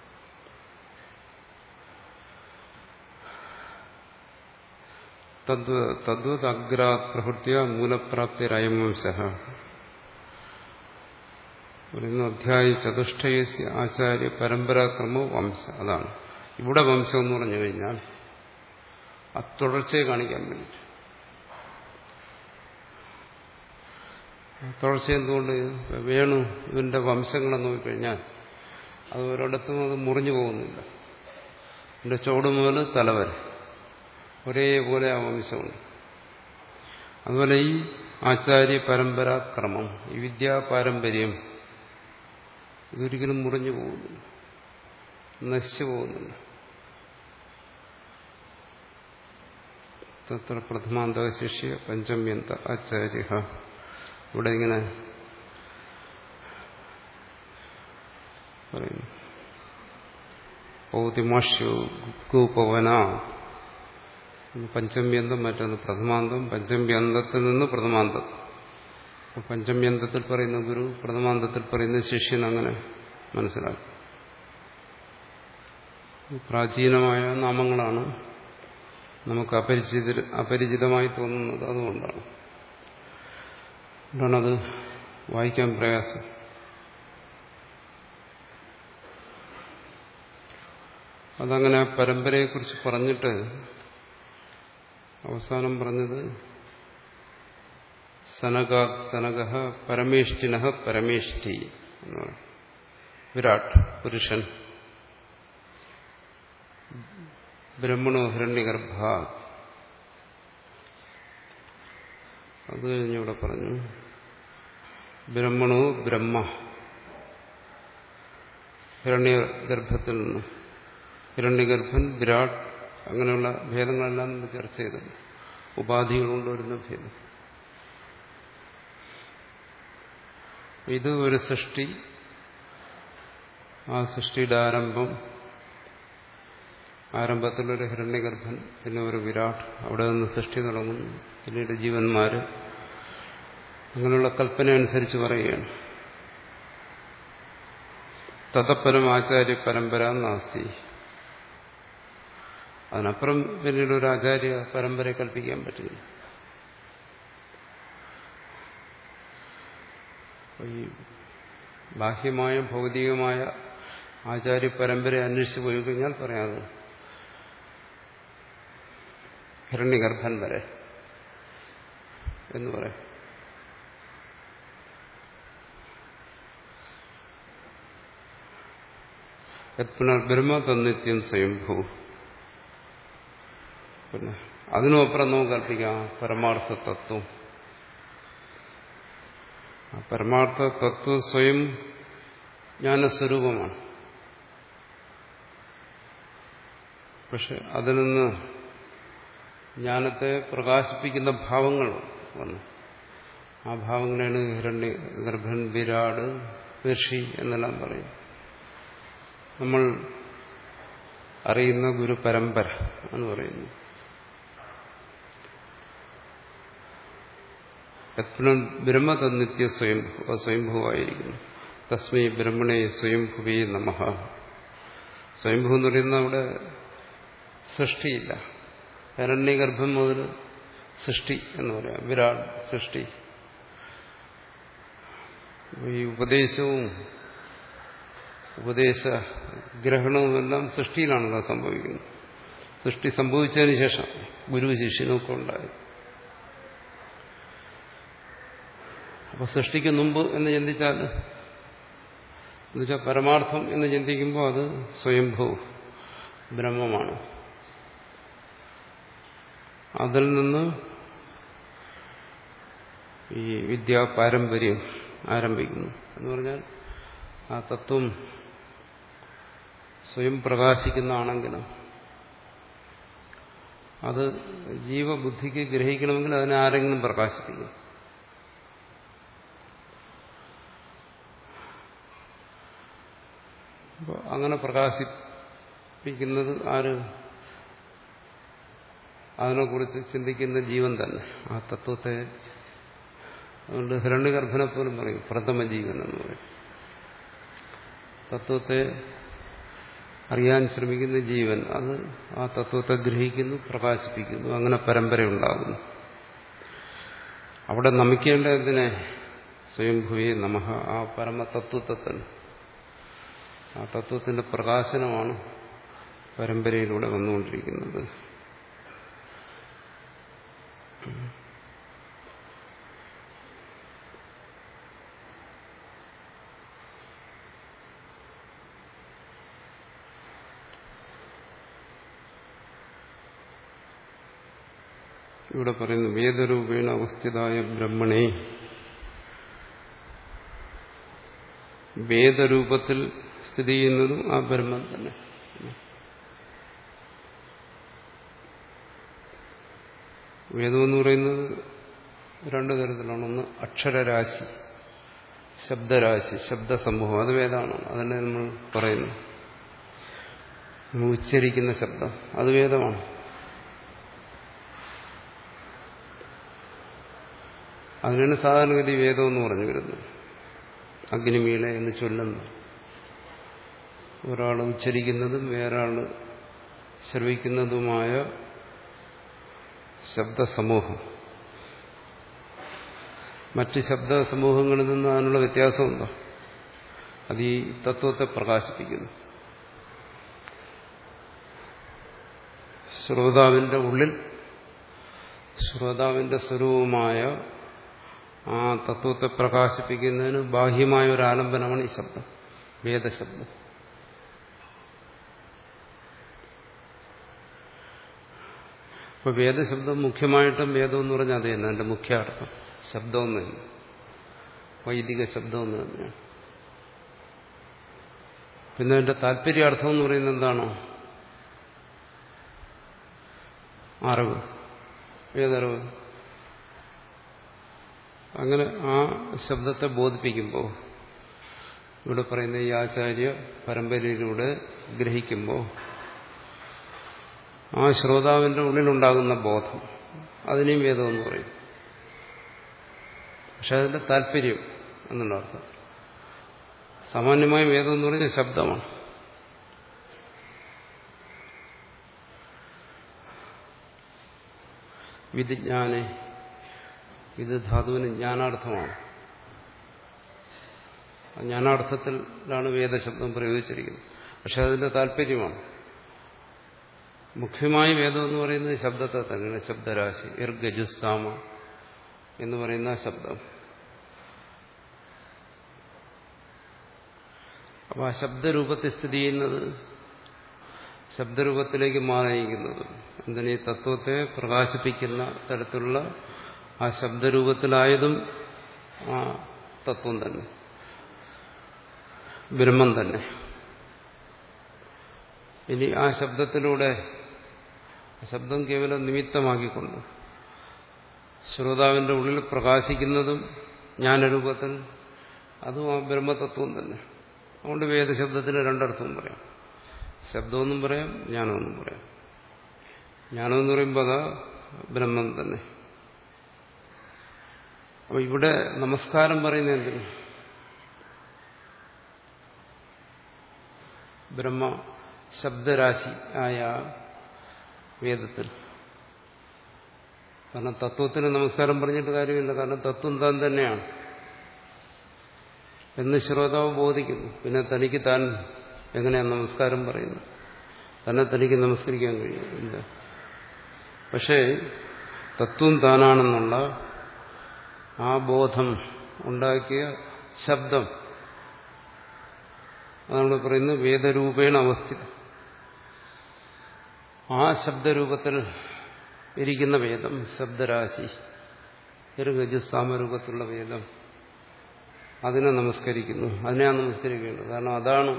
തദ്വത് അഗ്രാത് പ്രഹൃത്യ മൂലപ്രാപ്തിരയം വംശ പറയുന്നു. അധ്യായ ചതുഷ്ടയസ്യ ആചാര്യ പരമ്പരാക്രമോ വംശ. അതാണ് ഇവിടെ വംശം എന്ന് പറഞ്ഞു കഴിഞ്ഞാൽ ആ തുടർച്ചയെ കാണിക്കാൻ വേണ്ടിയിട്ട്. തുടർച്ച എന്തുകൊണ്ട്? വേണു ഇവന്റെ വംശങ്ങളെ നോക്കിക്കഴിഞ്ഞാൽ അത് ഒരിടത്തും അത് മുറിഞ്ഞു പോകുന്നില്ല. എന്റെ ചോട് മുതൽ തലവരെ ഒരേപോലെ ആ വംശമുണ്ട്. അതുപോലെ ഈ ആചാര്യ പരമ്പരാക്രമം, ഈ വിദ്യാപാരമ്പര്യം, ഇതൊരിക്കലും മുറിഞ്ഞു പോകുന്നില്ല, നശിച്ചു പോകുന്നില്ല. തത്ര പ്രഥമാന്ത ശിഷ്യ പഞ്ചമ്യന്ത ആചാര്യ. ഇവിടെ ഇങ്ങനെ പറയുന്നു. പൗതിമാഷ്യു ഗോപവന, പഞ്ചമ്യന്തം, മറ്റൊന്ന് പ്രഥമാന്തം. പഞ്ചമ്യന്തത്തിൽ നിന്ന് പ്രഥമാന്തം. പഞ്ചമ്യന്തത്തിൽ പറയുന്ന ഗുരു, പ്രഥമാന്തത്തിൽ പറയുന്ന ശിഷ്യൻ, അങ്ങനെ മനസ്സിലാക്കും. പ്രാചീനമായ നാമങ്ങളാണ് നമുക്ക് അപരിചിത അപരിചിതമായി തോന്നുന്നത്. അതുകൊണ്ടാണ് അതുകൊണ്ടാണത് വായിക്കാൻ പ്രയാസം. അതങ്ങനെ പരമ്പരയെക്കുറിച്ച് പറഞ്ഞിട്ട് അവസാനം പറഞ്ഞത് സനകാ സനകഃ പരമേഷ്ഠിനഃ പരമേഷ്ഠി എന്ന് പറയും. വിരാട് പുരുഷൻ, ബ്രഹ്മണോ ഹിരണ്യഗർഭ. അത് കഴിഞ്ഞിവിടെ പറഞ്ഞു ബ്രഹ്മണോ ബ്രഹ്മ, ഹിരണ്യഗർഭത്തിൽ നിന്ന്. ഹിരണ്യഗർഭൻ, വിരാട്, അങ്ങനെയുള്ള ഭേദങ്ങളെല്ലാം നമ്മൾ ചർച്ച ചെയ്തത്. ഉപാധികളുകൊണ്ട് വരുന്ന ഭേദം. ഇത് ഒരു സൃഷ്ടി, ആ സൃഷ്ടിയുടെ ആരംഭം, ആരംഭത്തിലൊരു ഹിരണ്യഗർഭൻ, പിന്നെ ഒരു വിരാട്, അവിടെ നിന്ന് സൃഷ്ടി തുടങ്ങുന്നു, പിന്നീട് ജീവന്മാര്, അങ്ങനെയുള്ള കൽപ്പന അനുസരിച്ച് പറയുകയാണ്. തതപ്പരം ആചാര്യ പരമ്പര നാസ്തി. അതിനപ്പുറം പിന്നീട് ഒരു ആചാര്യ പരമ്പരയെ കൽപ്പിക്കാൻ പറ്റില്ല. ഈ ബാഹ്യമായ ഭൗതികമായ ആചാര്യ പരമ്പരയെ അന്വേഷിച്ച് പോയി കഴിഞ്ഞാൽ പറയാത് ഹിരണ്യഗർഭൻ വരെ എന്ന് പറയാം. പുനർബ്രഹ്മ തന്നിത്യം സ്വയംഭൂ. പിന്നെ അതിനുമപ്പുറം നമുക്ക് കൽപ്പിക്കാം പരമാർത്ഥ തത്വം. ആ പരമാർത്ഥ തത്വം സ്വയം ജ്ഞാനസ്വരൂപമാണ്. പക്ഷെ അതിൽ നിന്ന് ജ്ഞാനത്തെ പ്രകാശിപ്പിക്കുന്ന ഭാവങ്ങൾ വന്നു. ആ ഭാവങ്ങളാണ് ഹിരണ്യ ഗർഭൻ, വിരാട്, ഋഷി എന്നെല്ലാം പറയും. നമ്മൾ അറിയുന്ന ഗുരു പരമ്പര എന്ന് പറയുന്നു. ബ്രഹ്മ തന്നിത്യ സ്വയംഭൂ സ്വയംഭൂവായിരിക്കുന്നു. തസ്മൈ ബ്രഹ്മണേ സ്വയംഭുവേ നമഃ. സ്വയംഭൂ എന്ന് പറയുന്നത് അവിടെ സൃഷ്ടിയില്ല. ഹിരണ്യഗർഭം മുതൽ സൃഷ്ടി എന്ന് പറയാം. വിരാട് സൃഷ്ടി. ഈ ഉപദേശവും ഉപദേശ ഗ്രഹണവുമെല്ലാം സൃഷ്ടിയിലാണല്ലോ സംഭവിക്കുന്നത്. സൃഷ്ടി സംഭവിച്ചതിന് ശേഷം ഗുരു ശിഷ്യനൊക്കെ ഉണ്ടായി. അപ്പൊ സൃഷ്ടിക്ക് മുമ്പ് എന്ന് ചിന്തിച്ചാൽ, എന്നുവെച്ചാൽ പരമാർത്ഥം എന്ന് ചിന്തിക്കുമ്പോൾ അത് സ്വയംഭൂ ബ്രഹ്മമാണ്. അതിൽ നിന്ന് ഈ വിദ്യാ പാരമ്പര്യം ആരംഭിക്കുന്നു. എന്ന് പറഞ്ഞാൽ ആ തത്വം സ്വയം പ്രകാശിക്കുന്നതാണെങ്കിലും അത് ജീവബുദ്ധിക്ക് ഗ്രഹിക്കണമെങ്കിൽ അതിനെ ആരെങ്കിലും പ്രകാശിപ്പിക്കും. അപ്പോൾ അങ്ങനെ പ്രകാശിപ്പിക്കുന്നത് ആര്? അതിനെക്കുറിച്ച് ചിന്തിക്കുന്ന ജീവൻ തന്നെ, ആ തത്വത്തെ. അതുകൊണ്ട് ഹിരണ്യഗർഭനെ പോലും പറയും പ്രഥമ ജീവൻ എന്ന് പറയും. തത്വത്തെ അറിയാൻ ശ്രമിക്കുന്ന ജീവൻ അത് ആ തത്വത്തെ ഗ്രഹിക്കുന്നു, പ്രകാശിപ്പിക്കുന്നു. അങ്ങനെ പരമ്പരയുണ്ടാകുന്നു. അവിടെ നമിക്കേണ്ട എന്തിനെ? സ്വയംഭുവേ നമഃ. ആ പരമതത്വത്തെ തന്നെ, ആ തത്വത്തിന്റെ പ്രകാശനമാണ് പരമ്പരയിലൂടെ വന്നുകൊണ്ടിരിക്കുന്നത്. ഇവിടെ പറയുന്നു വേദരൂപേണ അവസ്ഥിതായ ബ്രഹ്മണേ. വേദരൂപത്തിൽ സ്ഥിതി ചെയ്യുന്നതും ആ ബ്രഹ്മം തന്നെ. വേദമെന്ന് പറയുന്നത് രണ്ടു തരത്തിലാണ്. ഒന്ന് അക്ഷരരാശി, ശബ്ദരാശി, ശബ്ദസമൂഹം. അത് വേദമാണ്. അതന്നെ നമ്മൾ പറയുന്നു. നമ്മൾ ഉച്ചരിക്കുന്ന ശബ്ദം അത് വേദമാണ്. അതിനാണ് സാധാരണഗതി വേദം എന്ന് പറഞ്ഞു വരുന്നത്. അഗ്നിമീള എന്ന് ചൊല്ലുന്നു. ഒരാൾ ഉച്ചരിക്കുന്നതും വേറൊരാൾ ശ്രവിക്കുന്നതുമായ ശബ്ദസമൂഹം. മറ്റ് ശബ്ദസമൂഹങ്ങളിൽ നിന്ന് അതിനുള്ള വ്യത്യാസമുണ്ടോ? അത് ഈ തത്വത്തെ പ്രകാശിപ്പിക്കുന്നു. ശ്രോതാവിന്റെ ഉള്ളിൽ ശ്രോതാവിന്റെ സ്വരൂപമായ ആ തത്വത്തെ പ്രകാശിപ്പിക്കുന്നതിന് ബാഹ്യമായ ഒരു ആലംബനമാണ് ഈ ശബ്ദം, വേദശബ്ദം. ഇപ്പൊ വേദശബ്ദം മുഖ്യമായിട്ടും വേദം എന്ന് പറഞ്ഞാൽ അത് തന്നെ അതിന്റെ മുഖ്യ അർത്ഥം. ശബ്ദം എന്ന് തന്നെ, വൈദിക ശബ്ദം എന്ന് തന്നെയാണ്. പിന്നെ അതിന്റെ താല്പര്യാർത്ഥം എന്ന് പറയുന്നത് എന്താണോ? അറിവ്, ഏതറിവ്. അങ്ങനെ ആ ശബ്ദത്തെ ബോധിപ്പിക്കുമ്പോൾ, ഇവിടെ പറയുന്ന ഈ ആചാര്യ പരമ്പരയിലൂടെ ഗ്രഹിക്കുമ്പോൾ ആ ശ്രോതാവിന്റെ ഉള്ളിലുണ്ടാകുന്ന ബോധം, അതിനെയും വേദമെന്ന് പറയും. പക്ഷെ അതിന്റെ താല്പര്യം എന്നുള്ള അർത്ഥം. സാമാന്യമായ വേദം എന്ന് പറഞ്ഞാൽ ശബ്ദമാണ്. വിധിജ്ഞാനെ, ഇത് ധാതുവിന് ജ്ഞാനാർത്ഥമാണ്. ജ്ഞാനാർത്ഥത്തിലാണ് വേദശബ്ദം പ്രയോഗിച്ചിരിക്കുന്നത്. പക്ഷെ അതിന്റെ താല്പര്യമാണ്. മുഖ്യമായി വേദം എന്ന് പറയുന്നത് ശബ്ദത്തെ തന്നെയാണ്. ശബ്ദരാശി ഇർഗജുസാമ എന്ന് പറയുന്ന ശബ്ദം. അപ്പൊ ആ ശബ്ദരൂപത്തിൽ സ്ഥിതി ചെയ്യുന്നത്, ശബ്ദരൂപത്തിലേക്ക് മാറിയിരിക്കുന്നത് എന്തിന്, ഈ തത്വത്തെ പ്രകാശിപ്പിക്കുന്ന തരത്തിലുള്ള ആ ശബ്ദരൂപത്തിലായതും ആ തത്വം തന്നെ, ബ്രഹ്മം തന്നെ. ഇനി ആ ശബ്ദത്തിലൂടെ, ശബ്ദം കേവലം നിമിത്തമാക്കിക്കൊണ്ട് ശ്രോതാവിന്റെ ഉള്ളിൽ പ്രകാശിക്കുന്നതും ജ്ഞാനരൂപത്തിൽ, അതും ആ ബ്രഹ്മതത്വം തന്നെ. അതുകൊണ്ട് വേദശബ്ദത്തിന് രണ്ടർത്ഥവും പറയാം. ശബ്ദമെന്നും പറയാം, ജ്ഞാനമെന്നും പറയാം. ജ്ഞാനമെന്ന് പറയുമ്പോൾ അതാ ബ്രഹ്മം തന്നെ. അപ്പൊ ഇവിടെ നമസ്കാരം പറയുന്നത് എന്തിനു? ബ്രഹ്മ ശബ്ദരാശി ആയ വേദത്തിൽ. കാരണം തത്വത്തിന് നമസ്കാരം പറഞ്ഞിട്ട് കാര്യമില്ല. കാരണം തത്വം താൻ തന്നെയാണ് എന്ന് ശ്രോതാവ് ബോധിക്കുന്നു. പിന്നെ തനിക്ക് താൻ എങ്ങനെയാണ് നമസ്കാരം പറയുന്നത്? തന്നെ തനിക്ക് നമസ്കരിക്കാൻ കഴിയില്ല. പക്ഷേ തത്വം താനാണെന്നുള്ള ആ ബോധം ഉണ്ടാക്കിയ ശബ്ദം, അതാണ് പറയുന്നത് വേദരൂപേണ അവസ്ഥിതം. ആ ശബ്ദരൂപത്തിൽ ഇരിക്കുന്ന വേദം, ശബ്ദരാശി, ഒരു ഗജസാമരൂപത്തിലുള്ള വേദം, അതിനെ നമസ്കരിക്കുന്നു. അതിനെയാണ് നമസ്കരിക്കേണ്ടത്. കാരണം അതാണ്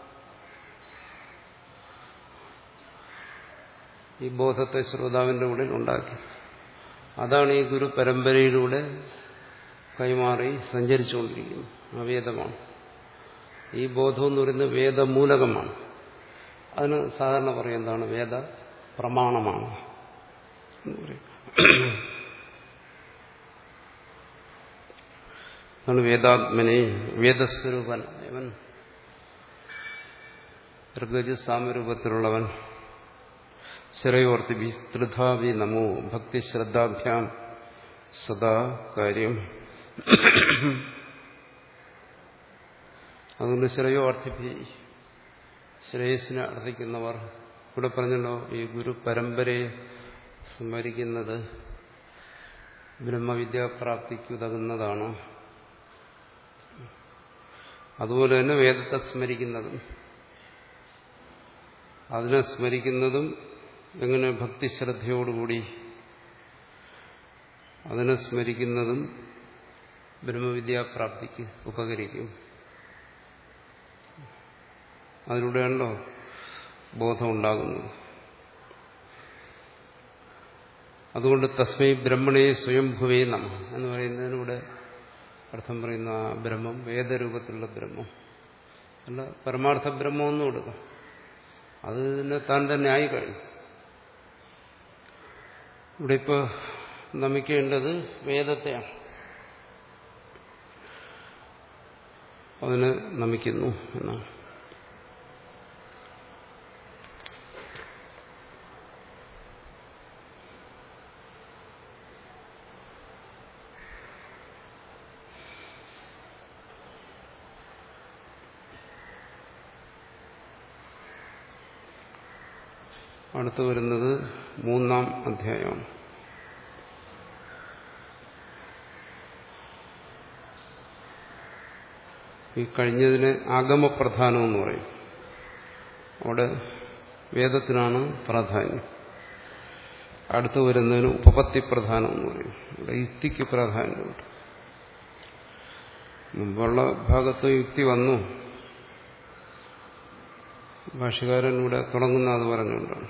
ഈ ബോധത്തെ ശ്രോതാവിന്റെ ഉള്ളിൽ ഉണ്ടാക്കി. അതാണ് ഈ ഗുരു പരമ്പരയിലൂടെ കൈമാറി സഞ്ചരിച്ചുകൊണ്ടിരിക്കുന്നത്. ആ വേദമാണ്. ഈ ബോധം എന്ന് പറയുന്നത് വേദമൂലകമാണ്. അതിന് സാധാരണ പറയും എന്താണ്, വേദ പ്രമാണമാണ് എന്ന് പറയും. അതാണ് വേദാത്മനെ, വേദസ്വരൂപൻ, അവൻ ഋഗ്വജ സാമരൂപത്തിലുള്ളവൻ. ശ്രയോർത്തി ത്രിധാവി നമോ ഭക്തി ശ്രദ്ധാഭ്യാം സദാ കാര്യം. അതുകൊണ്ട് ശ്രയോ അർത്ഥിപ്പി, ശ്രേയസിനെ അർത്ഥിക്കുന്നവർ. ഇവിടെ പറഞ്ഞല്ലോ, ഈ ഗുരു പരമ്പരയെ സ്മരിക്കുന്നത് ബ്രഹ്മവിദ്യാപ്രാപ്തിക്കുതകുന്നതാണ്. അതുപോലെ തന്നെ വേദത്തെ സ്മരിക്കുന്നതും, അതിനെ സ്മരിക്കുന്നതും എങ്ങനെ ഭക്തിശ്രദ്ധയോടുകൂടി അതിനെ സ്മരിക്കുന്നതും ബ്രഹ്മവിദ്യാപ്രാപ്തിക്ക് ഉപകരിക്കും. അതിലൂടെയാണല്ലോ ബോധം ഉണ്ടാകുന്നത്. അതുകൊണ്ട് തസ്മൈ ബ്രഹ്മണേ സ്വയംഭുവേ നമഃ എന്ന് പറയുന്നതിലൂടെ അർത്ഥം പറയുന്ന ആ ബ്രഹ്മം വേദരൂപത്തിലുള്ള ബ്രഹ്മം അല്ല, പരമാർത്ഥ ബ്രഹ്മമൊന്നും കൊടുക്കാം. അത് തന്നെ താൻ തന്നെ ആയിക്കഴിഞ്ഞു. ഇവിടെ ഇപ്പോൾ നമിക്കേണ്ടത് വേദത്തെയാണ്. അതിനെ നമിക്കുന്നു എന്നാണ്. അടുത്തു വരുന്നത് മൂന്നാം അധ്യായമാണ്. ഈ കഴിഞ്ഞതിന് ആഗമപ്രധാനം എന്ന് പറയും. അവിടെ വേദത്തിനാണ് പ്രാധാന്യം. അടുത്തു വരുന്നതിന് ഉപപത്തി പ്രധാനം എന്ന് പറയും. ഇവിടെ യുക്തിക്ക് പ്രാധാന്യമുണ്ട്. മുമ്പുള്ള ഭാഗത്ത് യുക്തി വന്നു. ഭാഷകാരൻ ഇവിടെ തുടങ്ങുന്ന അത് പറഞ്ഞുകൊണ്ടാണ്.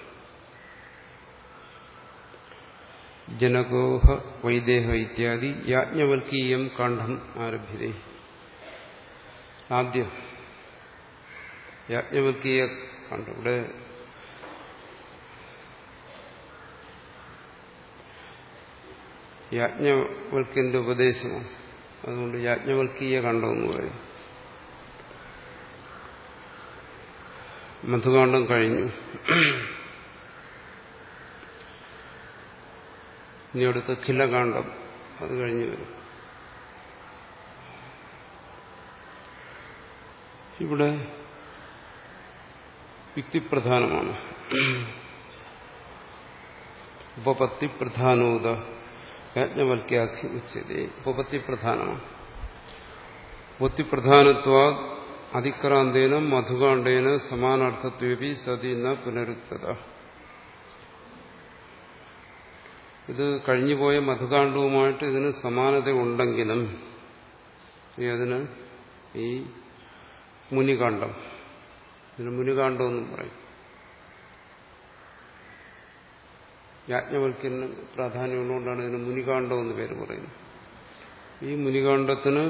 ജനകോഹ വൈദേഹ ഇത്യാദി യാജ്ഞവൽക്കീയം കാണ്ഡം ആരഭ്യതേ. ആദ്യം യാജ്ഞവൽക്കീയ കാണ്ഡം. ഇവിടെ യാജ്ഞവൽക്യന്റെ ഉപദേശമാണ്. അതുകൊണ്ട് യാജ്ഞവൽക്കീയ കാണ്ഡം എന്ന് പറയും. മധുകാണ്ഡം കഴിഞ്ഞു. ഇനി അടുത്ത് ഖിലകാണ്ഡം, അത് കഴിഞ്ഞു വരും. ഇവിടെ യുക്തിപ്രധാനമാണ്. ഉപപത്തി പ്രധാനോദ യാജ്ഞവൽക്യാഖ്യ ഉച്യതേ. ഉപപത്തി പ്രധാനമാണ്. ഉപപത്തിപ്രധാനത്വ അതിക്രാന്തേന മധുകാണ്ഡേന സമാനാർത്ഥത്വേപി സതി ന പുനരുക്തത. ഇത് കഴിഞ്ഞുപോയ മധുകാണ്ഡവുമായിട്ട് ഇതിന് സമാനത ഉണ്ടെങ്കിലും അതിന് ഈ മുനികാണ്ഡം, ഇതിന് മുനികാണ്ഡം എന്നും പറയും. യാജ്ഞവൽക്യന് പ്രാധാന്യമുള്ളതുകൊണ്ടാണ് ഇതിന് മുനികാണ്ഡം എന്ന് പേര് പറയുന്നത്. ഈ മുനികാണ്ഡത്തിന്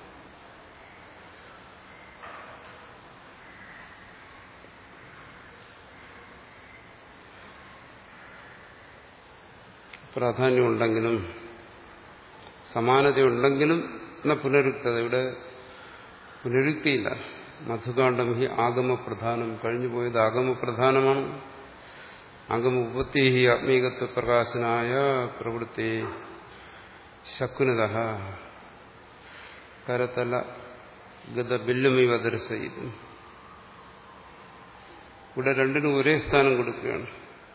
പ്രാധാന്യമുണ്ടെങ്കിലും സമാനതയുണ്ടെങ്കിലും എന്ന പുനരുക്തത, ഇവിടെ പുനരുക്തിയില്ല. മധുകാണ്ഡം ഹി ആഗമപ്രധാനം, കഴിഞ്ഞുപോയത് ആഗമപ്രധാനമാണ്. ആഗമ ഉപത്തി ഹി ആത്മീകത്വ പ്രകാശനായ പ്രവൃത്തി ശക്കുനത കരതല ഗതബില്ലുമിവ ദർശയിതും. ഇവിടെ രണ്ടിനും ഒരേ സ്ഥാനം കൊടുക്കുകയാണ്.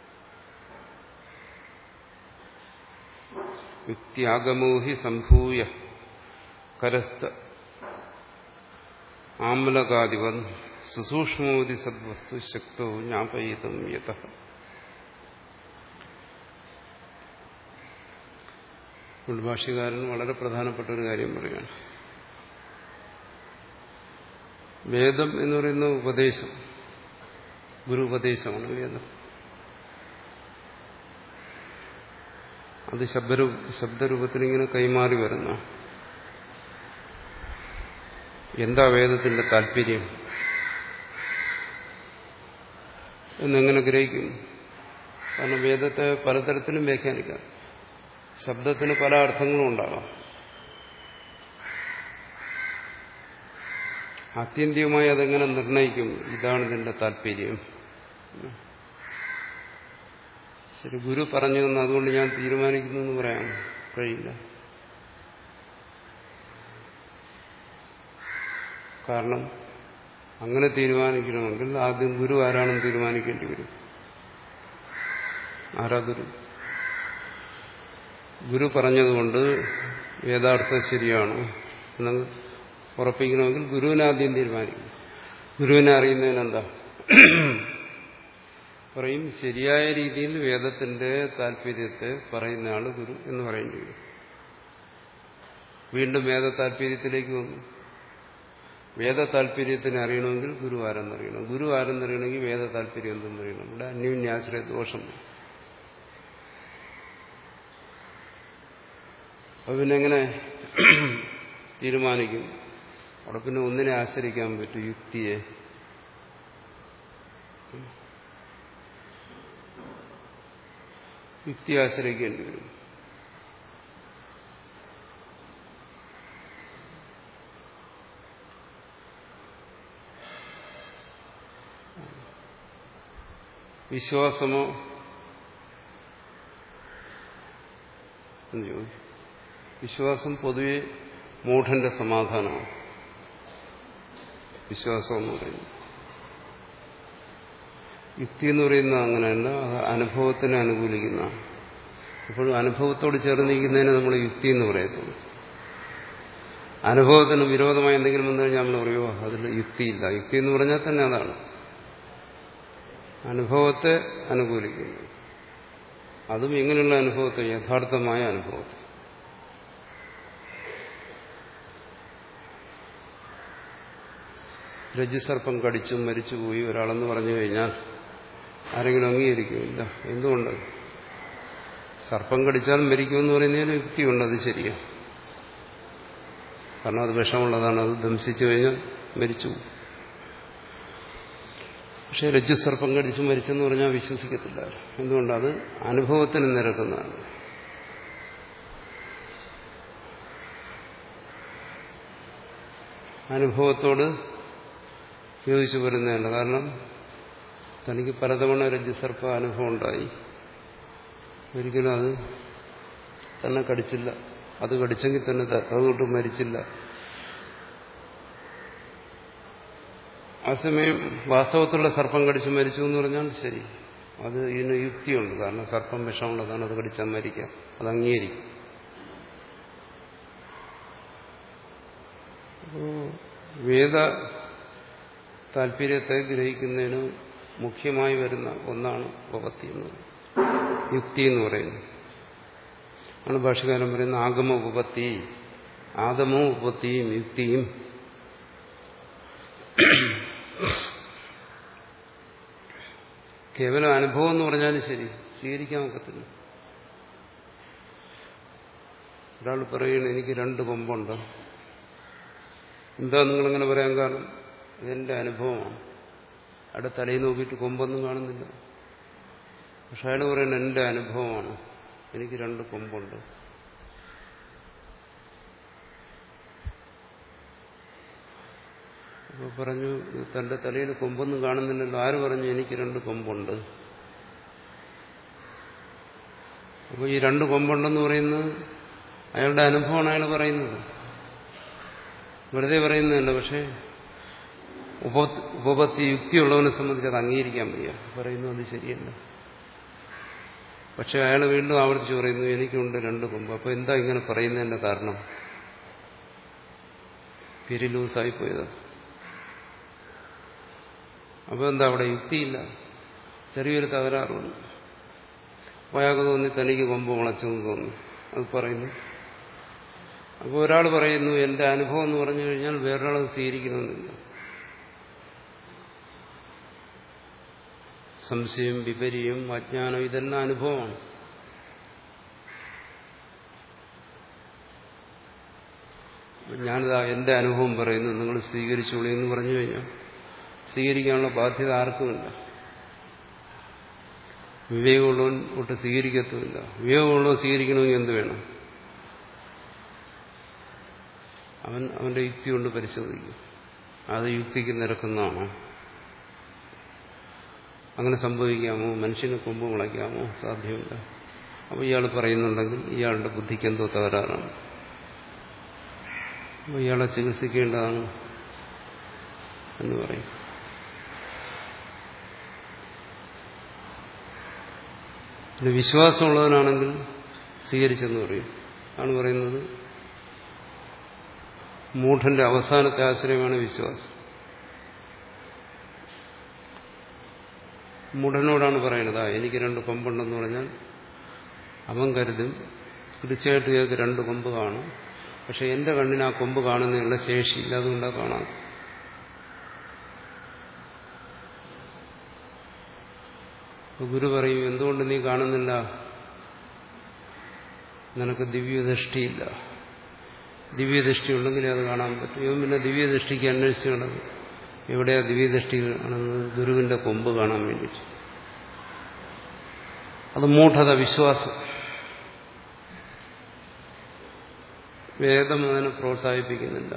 യുക്തിയാഗമോഹി സംഭൂയ കരസ്ഥ ആമലകാദിവൻ സുസൂക്ഷ്മോതി സദ്വസ്തു ശക്തോ ജ്ഞാപയിതും യതഃ. ഭാഷ്യകാരൻ വളരെ പ്രധാനപ്പെട്ട ഒരു കാര്യം പറയുകയാണ്. വേദം എന്ന് പറയുന്ന ഉപദേശം, ഗുരു ഉപദേശമാണ് വേദം. അത് ശബ്ദരൂ ശബ്ദരൂപത്തിൽ ഇങ്ങനെ കൈമാറി വരുന്ന. എന്താ വേദത്തിന്റെ താല്പര്യം എന്നെങ്ങനെ ഗ്രഹിക്കും? കാരണം വേദത്തെ പലതരത്തിലും വ്യാഖ്യാനിക്കാം. ശബ്ദത്തിന് പല അർത്ഥങ്ങളും ഉണ്ടാകാം. ആത്യന്തികമായി അതെങ്ങനെ നിർണയിക്കും? ഇതാണ് ഇതിന്റെ താല്പര്യം. ശരി, ഗുരു പറഞ്ഞു തന്നു അതുകൊണ്ട് ഞാൻ തീരുമാനിക്കുന്നു എന്ന് പറയാൻ കഴിയില്ല. കാരണം അങ്ങനെ തീരുമാനിക്കണമെങ്കിൽ ആദ്യം ഗുരു ആരാണെന്ന് തീരുമാനിക്കേണ്ടി വരും. ആരാ ഗുരു? ഗുരു പറഞ്ഞതുകൊണ്ട് വേദാർത്ഥം ശരിയാണ് എന്ന് ഉറപ്പിക്കണമെങ്കിൽ ഗുരുവിനെ ആദ്യം തീരുമാനിക്കും. ഗുരുവിനെ അറിയുന്നതിനെന്താ പറയും? ശരിയായ രീതിയിൽ വേദത്തിന്റെ താല്പര്യത്തെ പറയുന്നയാള് ഗുരു എന്ന് പറയേണ്ടി വരും. വീണ്ടും വേദ താല്പര്യത്തിലേക്ക് വന്നു. വേദ താല്പര്യത്തിനെ അറിയണമെങ്കിൽ ഗുരു ആരെന്നറിയണം. ഗുരു ആരെന്നറിയണമെങ്കിൽ വേദ താല്പര്യം എന്തെന്നറിയണം. ഇവിടെ അന്യോന്യാശ്രയ ദോഷം. അപ്പൊ പിന്നെ എങ്ങനെ തീരുമാനിക്കും? അവിടെ പിന്നെ ഒന്നിനെ ആശ്രയിക്കാൻ പറ്റും, യുക്തിയെ. യുക്തി ആശ്രയിക്കേണ്ടി വരും. വിശ്വാസമോ എന്ന് ചോദിച്ചു. വിശ്വാസം പൊതുവെ മൂഢന്റെ സമാധാനമാണ്. വിശ്വാസം എന്ന് പറയുന്നത് യുക്തി എന്ന് പറയുന്നത് അങ്ങനെയല്ല, അത് അനുഭവത്തിനെ അനുകൂലിക്കുന്ന. എപ്പോഴും അനുഭവത്തോട് ചേർന്നിരിക്കുന്നതിന് നമ്മൾ യുക്തി എന്ന് പറയത്തുള്ളൂ. അനുഭവത്തിന് വിരോധമായി എന്തെങ്കിലും വന്നു കഴിഞ്ഞാൽ നമ്മൾ പറയുമോ അതിൽ യുക്തിയില്ല. യുക്തി എന്ന് പറഞ്ഞാൽ തന്നെ അതാണ് അനുഭവത്തെ അനുകൂലിക്കുന്നത്. അതും എങ്ങനെയുള്ള അനുഭവത്തെ? യഥാർത്ഥമായ അനുഭവത്തെ. രജ്ജുസർപ്പം കടിച്ചു മരിച്ചുപോയി ഒരാളെന്ന് പറഞ്ഞു കഴിഞ്ഞാൽ ആരെങ്കിലും അംഗീകരിക്കുമില്ല. എന്തുകൊണ്ട്? സർപ്പം കടിച്ചാൽ മരിക്കുമെന്ന് പറയുന്നതിന് യുക്തിയുണ്ട്, അത് ശരിയാണ്. കാരണം അത് വിഷമുള്ളതാണ്, അത് ദംശിച്ചു കഴിഞ്ഞാൽ മരിച്ചു. പക്ഷെ രജ്ജുസർപ്പം കടിച്ചു മരിച്ചെന്ന് പറഞ്ഞാൽ വിശ്വസിക്കത്തില്ല. എന്തുകൊണ്ട്? അത് അനുഭവത്തിന് നിരക്കുന്നതാണ്. അനുഭവത്തോട് യോജിച്ചു വരുന്നതല്ല. കാരണം തനിക്ക് പലതവണ രജ്ജുസർപ്പ അനുഭവം ഉണ്ടായി. ഒരിക്കലും അത് തന്നെ കടിച്ചില്ല, അത് കടിച്ചെങ്കിൽ തന്നെ അതുകൊണ്ട് മരിച്ചില്ല. ആ സമയം വാസ്തവത്തിലുള്ള സർപ്പം കടിച്ച് മരിച്ചു എന്ന് പറഞ്ഞാൽ ശരി, അത് ഇതിന് യുക്തിയുണ്ട്. കാരണം സർപ്പം വിഷമുള്ളതാണ്, അത് കടിച്ചാൽ മരിക്കാം, അത് അംഗീകരിക്കും. അപ്പോൾ വേദ താല്പര്യത്തെ ഗ്രഹിക്കുന്നതിന് മുഖ്യമായി വരുന്ന ഒന്നാണ് ഉപപത്തി എന്ന് പറയുന്നത്, യുക്തി എന്ന് പറയുന്നത്. ആണ് ഭാഷകാരൻ പറയുന്ന ആഗമ ഉപപത്തി. ആഗമവും ഉപപത്തിയും യുക്തിയും കേവലം അനുഭവം എന്ന് പറഞ്ഞാലും ശരി, സ്വീകരിക്കാൻ ഒക്കത്തില്ല. ഒരാൾ പറയണ എനിക്ക് രണ്ട് കൊമ്പുണ്ട്, എന്താ നിങ്ങളിങ്ങനെ പറയാൻ കാരണം? ഇതെന്റെ അനുഭവമാണ്. അവിടെ തലയിൽ നോക്കിയിട്ട് കൊമ്പൊന്നും കാണുന്നില്ല. പക്ഷെ അയാൾ പറയുന്നത് എന്റെ അനുഭവമാണ്, എനിക്ക് രണ്ട് കൊമ്പുണ്ട്. അപ്പോൾ പറഞ്ഞു തന്റെ തലയിൽ കൊമ്പൊന്നും കാണുന്നില്ലല്ലോ. ആര് പറഞ്ഞു എനിക്ക് രണ്ട് കൊമ്പുണ്ട്? അപ്പോൾ ഈ രണ്ട് കൊമ്പുണ്ടെന്ന് പറയുന്നത് അയാളുടെ അനുഭവമാണ് അയാൾ പറയുന്നത്, വെറുതെ പറയുന്നതല്ല. പക്ഷേ ഉപ ഉപപത്തി യുക്തിയുള്ളവനെ സംബന്ധിച്ച് അത് അംഗീകരിക്കാൻ വയ്യ, പറയുന്നു അത് ശരിയല്ല. പക്ഷെ അയാൾ വീണ്ടും ആവർത്തിച്ച് പറയുന്നു എനിക്കുണ്ട് രണ്ട് കൊമ്പ്. അപ്പോൾ എന്താ ഇങ്ങനെ പറയുന്നതിന്റെ കാരണം? പിരി ലൂസായി പോയത്. അപ്പോൾ എന്താ അവിടെ യുക്തിയില്ല, ചെറിയൊരു തകരാറ് വന്നു. അയാൾക്ക് തോന്നി തനിക്ക് കൊമ്പ് മുളച്ചെന്ന് തോന്നി, അത് പറയുന്നു. അപ്പോൾ ഒരാൾ പറയുന്നു എന്റെ അനുഭവം എന്ന് പറഞ്ഞു കഴിഞ്ഞാൽ വേറൊരാൾ സ്വീകരിക്കണമെന്നില്ല. സംശയം, വിപര്യം, അജ്ഞാനം ഇതെല്ലാം അനുഭവമാണ്. ഞാനിതാ എന്റെ അനുഭവം പറയുന്നു, നിങ്ങൾ സ്വീകരിച്ചോളൂ എന്ന് പറഞ്ഞു കഴിഞ്ഞാൽ സ്വീകരിക്കാനുള്ള ബാധ്യത ആർക്കുമില്ല. വിവേകമുള്ളവൻ ഒട്ട് സ്വീകരിക്കത്തുമില്ല. വിവേകമുള്ളവൻ സ്വീകരിക്കണമെങ്കിൽ എന്ത് വേണം? അവൻ അവന്റെ യുക്തി കൊണ്ട് പരിശോധിക്കും, അത് യുക്തിക്ക് നിരക്കുന്നതാണോ, അങ്ങനെ സംഭവിക്കാമോ, മനുഷ്യന് കൊമ്പ് മുളയ്ക്കാമോ? സാധ്യമല്ല. അപ്പോൾ ഇയാൾ പറയുന്നുണ്ടെങ്കിൽ ഇയാളുടെ ബുദ്ധിക്ക് എന്തോ തകരാറാണ്, അപ്പോൾ ഇയാളെ ചികിത്സിക്കേണ്ടതാണ് എന്ന് പറയും. പിന്നെ വിശ്വാസമുള്ളവനാണെങ്കിൽ സ്വീകരിച്ചെന്ന് പറയും. ആണ് പറയുന്നത് മൂഢന്റെ അവസാനത്തെ ആശ്രയമാണ് വിശ്വാസം. മൂഢനോടാണ് പറയുന്നത് എനിക്ക് രണ്ട് കൊമ്പുണ്ടെന്ന് പറഞ്ഞാൽ അവൻ കരുതും തീർച്ചയായിട്ടും ഇയാൾക്ക് രണ്ട് കൊമ്പ് കാണും, പക്ഷെ എന്റെ കണ്ണിന് ആ കൊമ്പ് കാണുന്നതിനുള്ള ശേഷിയില്ല, അതുകൊണ്ടാണ് കാണാം. ഗുരു പറയും എന്തുകൊണ്ട് നീ കാണുന്നില്ല? നിനക്ക് ദിവ്യദൃഷ്ടിയില്ല. ദിവ്യദൃഷ്ടി ഉണ്ടെങ്കിലേ അത് കാണാൻ പറ്റും. ഇവൻ പിന്നെ ദിവ്യദൃഷ്ടിക്ക് അന്വേഷിച്ചുള്ളത് എവിടെയാ ദിവ്യദൃഷ്ടി കാണുന്നത്? ഗുരുവിന്റെ കൊമ്പ് കാണാൻ വേണ്ടിയിട്ട്. അത് മൂഢത, വിശ്വാസം. വേദം അതിനെ പ്രോത്സാഹിപ്പിക്കുന്നില്ല.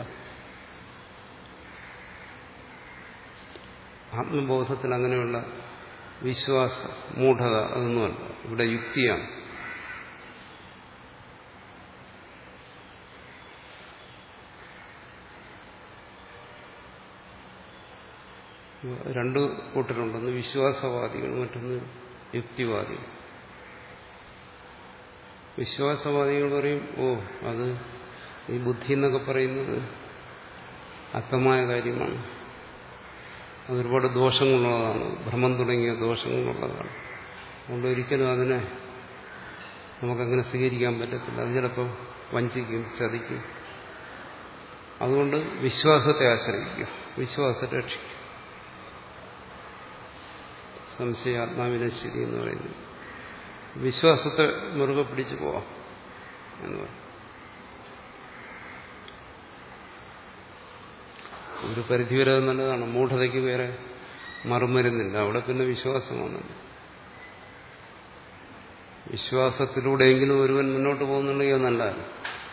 ആത്മബോധത്തിൽ അങ്ങനെയുള്ള വിശ്വാസ മൂഢത അതൊന്നുമല്ല, ഇവിടെ യുക്തിയാണ്. രണ്ടു കൂട്ടരുണ്ടെന്ന് വിശ്വാസവാദികൾ, മറ്റൊന്ന് യുക്തിവാദികൾ. വിശ്വാസവാദികൾ പറയും ഓ അത് ഈ ബുദ്ധി എന്നൊക്കെ പറയുന്നത് അർത്ഥമായ കാര്യമാണ്, അതൊരുപാട് ദോഷങ്ങളുള്ളതാണ്, ഭ്രമം തുടങ്ങിയ ദോഷങ്ങളുള്ളതാണ്, അതുകൊണ്ട് ഒരിക്കലും അതിനെ നമുക്കങ്ങനെ സ്വീകരിക്കാൻ പറ്റത്തില്ല, അത് ചിലപ്പോൾ വഞ്ചിക്കും, ചതിക്കും. അതുകൊണ്ട് വിശ്വാസത്തെ ആശ്രയിക്കുക, വിശ്വാസത്തെ രക്ഷിക്കുക. സംശയാത്മാവിനശ്ശേരി എന്ന് പറയുന്നത് വിശ്വാസത്തെ മുറുകെ പിടിച്ചു പോവാം എന്ന് പറയും. ഒരു പരിധിവരെ നല്ലതാണ്, മൂഢതയ്ക്ക് വേറെ മറുമരുന്നില്ല, അവിടെ പിന്നെ വിശ്വാസമാണല്ലോ. വിശ്വാസത്തിലൂടെയെങ്കിലും ഒരുവൻ മുന്നോട്ട് പോകുന്നുണ്ടെങ്കിൽ അത് നല്ലതാണ്.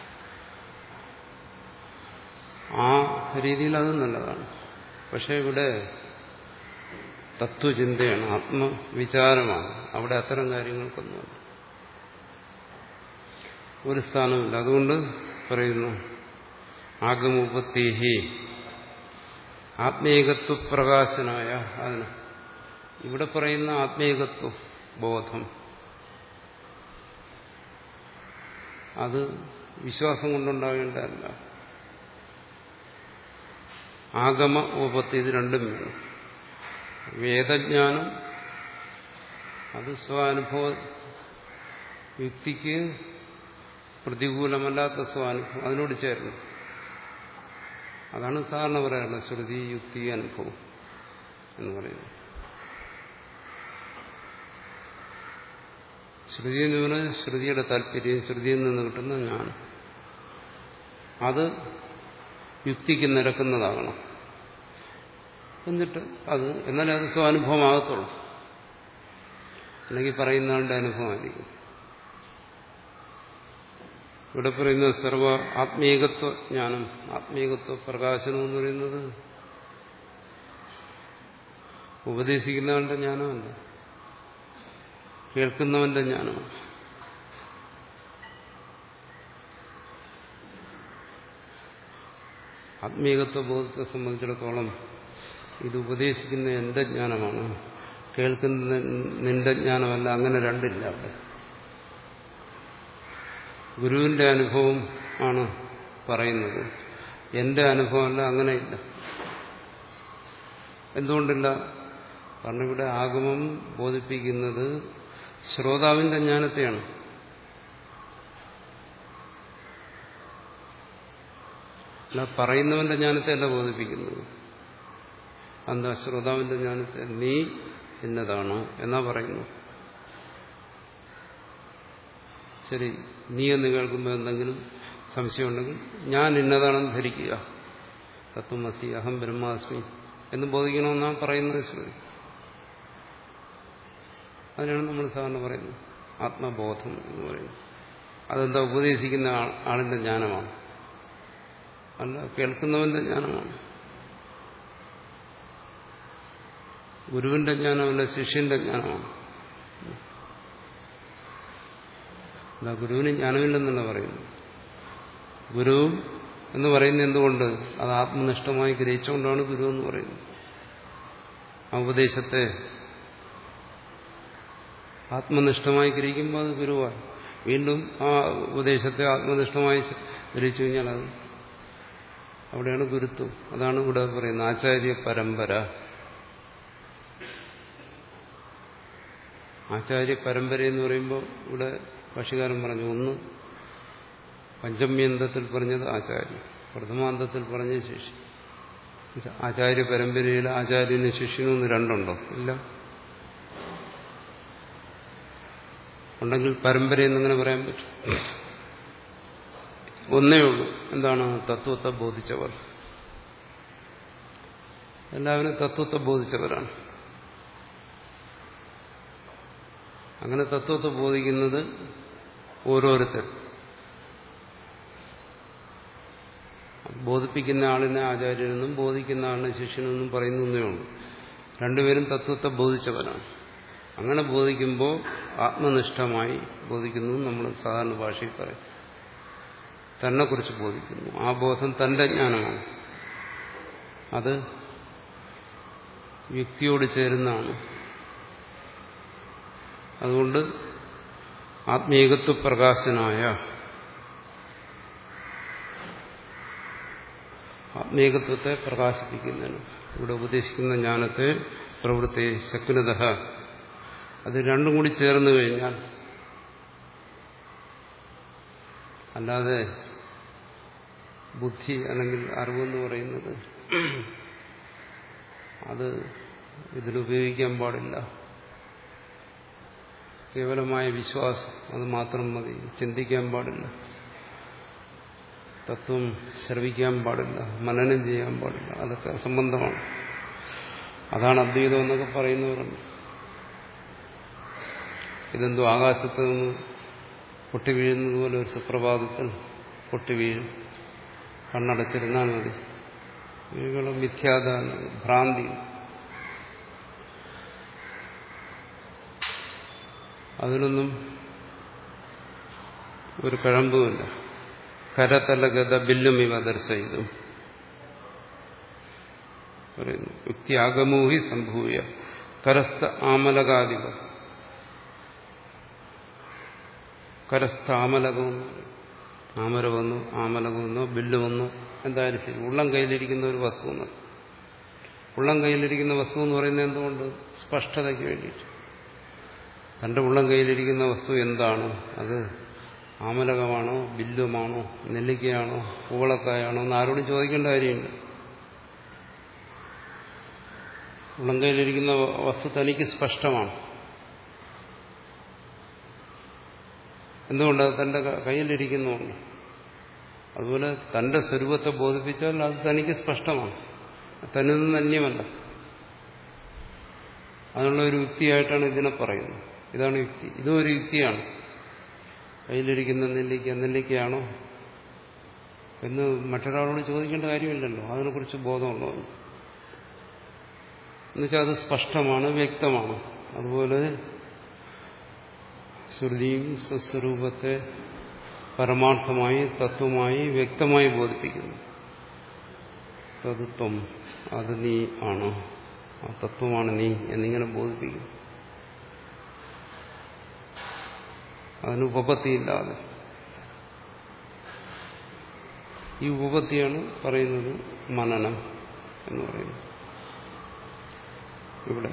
ആ രീതിയിൽ അത് നല്ലതാണ്. പക്ഷെ ഇവിടെ തത്വചിന്തയാണ്, ആത്മവിചാരമാണ്, അവിടെ അത്തരം കാര്യങ്ങൾക്കൊന്നുമല്ല. ഒരു സ്ഥാനമില്ല. അതുകൊണ്ട് പറയുന്നു ആഗമോപത്തേഹി ആത്മീകത്വ പ്രകാശനായ. അതിന് ഇവിടെ പറയുന്ന ആത്മീകത്വ ബോധം അത് വിശ്വാസം കൊണ്ടുണ്ടാകേണ്ടതല്ല. ആഗമ ഉപപത്തി ഇത് രണ്ടും വേണം. വേദജ്ഞാനം അത് സ്വാനുഭവ യുക്തിക്ക് പ്രതികൂലമല്ലാത്ത സ്വാനുഭവം അതിനോട് ചേർന്നു. അതാണ് സാധാരണ പറയാറുള്ളത് ശ്രുതി യുക്തി അനുഭവം എന്ന് പറയുന്നത്. ശ്രുതി എന്ന് പറഞ്ഞാൽ ശ്രുതിയുടെ താല്പര്യം, ശ്രുതിയിൽ നിന്ന് കിട്ടുന്ന ജ്ഞാനം അത് യുക്തിക്ക് നിരക്കുന്നതാകണം. എന്നിട്ട് അത് എന്നാലേ അത് സ്വാനുഭവമാകത്തുള്ളൂ. അല്ലെങ്കിൽ പറയുന്ന ആളുടെ അനുഭവമായിരിക്കും. ഇവിടെ പറയുന്ന സർവ ആത്മീകത്വ ജ്ഞാനം, ആത്മീകത്വ പ്രകാശനം എന്ന് പറയുന്നത് ഉപദേശിക്കുന്ന ആളുടെ ജ്ഞാനമല്ല, കേൾക്കുന്നവന്റെ ജ്ഞാനമാണ്. ആത്മീകത്വ ബോധത്തെ സംബന്ധിച്ചിടത്തോളം ഇത് ഉപദേശിക്കുന്ന എന്റെ ജ്ഞാനമാണ്, കേൾക്കുന്ന നിന്റെ ജ്ഞാനമല്ല. അങ്ങനെ രണ്ടില്ല അവിടെ. ഗുരുവിന്റെ അനുഭവം ആണ് പറയുന്നത്, എന്റെ അനുഭവമല്ല. അങ്ങനെയില്ല. എന്തുകൊണ്ടില്ല? കാരണം ഇവിടെ ആഗമം ബോധിപ്പിക്കുന്നത് ശ്രോതാവിന്റെ ജ്ഞാനത്തെയാണ്. അല്ല പറയുന്നവന്റെ ജ്ഞാനത്തെ അല്ല ബോധിപ്പിക്കുന്നത്. എന്താ? ശ്രോതാവിന്റെ ജ്ഞാനത്തെ നീ എന്നതാണ് എന്നാ പറയുന്നു. ശരി, നീ എന്ന് കേൾക്കുമ്പോൾ എന്തെങ്കിലും സംശയമുണ്ടെങ്കിൽ ഞാൻ ഇന്നതാണെന്ന് ധരിക്കുക. തത്വമസി അഹം ബ്രഹ്മാസ്മി എന്ന് ബോധിക്കണമെന്നാണ് പറയുന്നത് ശ്രുതി. അതിനാണ് നമ്മൾ സാധാരണ പറയുന്നത് ആത്മബോധം എന്ന് പറയുന്നത്. അതെന്താ? ഉപദേശിക്കുന്ന ആളിന്റെ ജ്ഞാനമാണ്, അല്ല കേൾക്കുന്നവന്റെ ജ്ഞാനമാണ്. ഗുരുവിന്റെ ജ്ഞാനമല്ല, ശിഷ്യന്റെ ജ്ഞാനമാണ്. അല്ല ഗുരുവിന് ജ്ഞാനമില്ലെന്നല്ല പറയുന്നു. ഗുരു എന്ന് പറയുന്നത് എന്തുകൊണ്ട്? അത് ആത്മനിഷ്ഠമായി ഗ്രഹിച്ചുകൊണ്ടാണ് ഗുരു എന്ന് പറയുന്നത്. ആ ഉപദേശത്തെ ആത്മനിഷ്ഠമായി ഗ്രഹിക്കുമ്പോൾ അത് ഗുരുവാണ്. വീണ്ടും ആ ഉപദേശത്തെ ആത്മനിഷ്ഠമായി ഗ്രഹിച്ചു കഴിഞ്ഞാൽ അത് അവിടെയാണ് ഗുരുത്വം. അതാണ് ഇവിടെ പറയുന്നത് ആചാര്യ പരമ്പര. ആചാര്യ പരമ്പര എന്ന് പറയുമ്പോൾ ഇവിടെ ഭാഷ്യകാരൻ പറഞ്ഞു, ഒന്ന് പഞ്ചമ്യന്തത്തിൽ പറഞ്ഞത് ആചാര്യൻ, പ്രഥമാന്തത്തിൽ പറഞ്ഞ ശിഷ്യൻ. ആചാര്യ പരമ്പരയിൽ ആചാര്യനും ശിഷ്യനും ഒന്ന് രണ്ടുണ്ടോ? ഇല്ല. ഉണ്ടെങ്കിൽ പരമ്പരയെന്നങ്ങനെ പറയാൻ പറ്റും. ഒന്നേ ഉള്ളൂ. എന്താണ്? തത്വത്തെ ബോധിച്ചവർ. എല്ലാവരും തത്വത്തെ ബോധിച്ചവരാണ്. അങ്ങനെ തത്വത്തെ ബോധിക്കുന്നത് ഓരോരുത്തർ. ബോധിപ്പിക്കുന്ന ആളിനെ ആചാര്യനെന്നും ബോധിക്കുന്ന ആളിനെ ശിഷ്യനെന്നും പറയുന്നേ ഉള്ളൂ. രണ്ടുപേരും തത്വത്തെ ബോധിച്ചവരാണ്. അങ്ങനെ ബോധിക്കുമ്പോൾ ആത്മനിഷ്ഠമായി ബോധിക്കുന്നു. നമ്മൾ സാധാരണ ഭാഷയിൽ പറയും തന്നെക്കുറിച്ച് ബോധിക്കുന്നു. ആ ബോധം തന്റെ ജ്ഞാനമാണ്. അത് യുക്തിയോട് ചേരുന്നതാണ്. അതുകൊണ്ട് ആത്മീകത്വ പ്രകാശനായ, ആത്മീകത്വത്തെ പ്രകാശിപ്പിക്കുന്നതിന് ഇവിടെ ഉപദേശിക്കുന്ന ജ്ഞാനത്തെ പ്രവൃത്തി ശക്നത, അത് രണ്ടും കൂടി ചേർന്ന് കഴിഞ്ഞാൽ, അല്ലാതെ ബുദ്ധി അല്ലെങ്കിൽ അറിവെന്ന് പറയുന്നത് അത് ഇതിലുപയോഗിക്കാൻ പാടില്ല. കേവലമായ വിശ്വാസം അത് മാത്രം മതി. ചിന്തിക്കാൻ പാടില്ല, തത്വം ശ്രവിക്കാൻ പാടില്ല, മനനം ചെയ്യാൻ പാടില്ല. അതൊക്കെ സംബന്ധമാണ്. അതാണ് അദ്വൈതം എന്നൊക്കെ പറയുന്നവരുണ്ട്. ഇതെന്തോ ആകാശത്ത് നിന്ന് പൊട്ടി വീഴുന്നത് പോലെ ഒരു സുപ്രഭാതത്തിൽ പൊട്ടി വീഴും, കണ്ണടച്ചിരുന്നാൽ മതി. ഇവകളും മിഥ്യാധാരണ, ഭ്രാന്തി. അതിനൊന്നും ഒരു കഴമ്പുമില്ല. കരതലഗത ബില്ലും ഇവ ദർശയിതും പറയുന്നു. യുക്തി ആഗമൂഹി സംഭൂയ കരസ്ഥ ആമലകാദിവ. കരസ്ഥ ആമലകം, ആമര വന്നു, ആമലകം വന്നു, ബില്ല് വന്നു, എന്തായാലും ശരി, ഉള്ളം കയ്യിലിരിക്കുന്ന ഒരു വസ്തു എന്ന്. ഉള്ളം കയ്യിലിരിക്കുന്ന വസ്തു എന്ന് പറയുന്നത് എന്തുകൊണ്ട്? സ്പഷ്ടതയ്ക്ക് വേണ്ടിയിട്ട്. തന്റെ ഉള്ളം കയ്യിലിരിക്കുന്ന വസ്തു എന്താണ്? അത് ആമലകമാണോ, ബില്ലുമാണോ, നെല്ലിക്കയാണോ, പൂവളക്കായാണോ എന്ന് ആരോടും ചോദിക്കേണ്ട കാര്യമില്ല. ഉള്ളം കയ്യിലിരിക്കുന്ന വസ്തു തനിക്ക് സ്പഷ്ടമാണ്. എന്തുകൊണ്ട്? അത് തന്റെ കയ്യിലിരിക്കുന്നുണ്ട്. അതുപോലെ തന്റെ സ്വരൂപത്തെ ബോധിപ്പിച്ചാൽ അത് തനിക്ക് സ്പഷ്ടമാണ്, തന്നിൽ നിന്ന് അന്യമല്ല. അതിനുള്ള ഒരു യുക്തിയായിട്ടാണ് ഇതിനെ പറയുന്നത്. ഇതാണ് യുക്തി. ഇതും ഒരു യുക്തിയാണ്. കയ്യിലിരിക്കുന്ന നെല്ലിക്ക നെല്ലിക്കയാണോ എന്ന് മറ്റൊരാളോട് ചോദിക്കേണ്ട കാര്യമില്ലല്ലോ, അതിനെക്കുറിച്ച് ബോധമുള്ളവർ. എന്നുവെച്ചാൽ അത് സ്പഷ്ടമാണ്, വ്യക്തമാണ്. അതുപോലെ ശ്രുതിയും സ്വസ്വരൂപത്തെ പരമാർത്ഥമായി, തത്വമായി, വ്യക്തമായി ബോധിപ്പിക്കുന്നു. തത്വം അത് നീ ആണ്, ആ തത്വമാണ് നീ എന്നിങ്ങനെ ബോധിപ്പിക്കും. അതിന് ഉപപത്തിയില്ലാതെ. ഈ ഉപപത്തിയാണ് പറയുന്നത് മനനം എന്ന് പറയുന്നത്. ഇവിടെ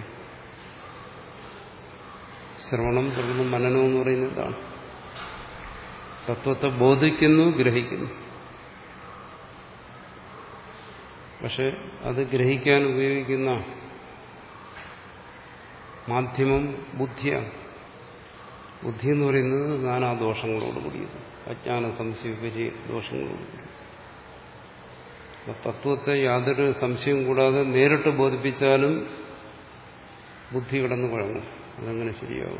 ശ്രവണം തുടർന്ന് മനനം എന്ന് പറയുന്നത് ഇതാണ്. തത്വത്തെ ബോധിക്കുന്നു, ഗ്രഹിക്കുന്നു. പക്ഷെ അത് ഗ്രഹിക്കാൻ ഉപയോഗിക്കുന്ന മാധ്യമം ബുദ്ധിയാണ്. ബുദ്ധി എന്ന് പറയുന്നത് നാനാദോഷങ്ങളോട് കൂടിയത്, അജ്ഞാന സംശയ വിപരീയ ദോഷങ്ങളോടുകൂടി. തത്വത്തെ യാതൊരു സംശയവും കൂടാതെ നേരിട്ട് ബോധിപ്പിച്ചാലും ബുദ്ധി കിടന്നു കുഴങ്ങും. അതെങ്ങനെ ശരിയാവും?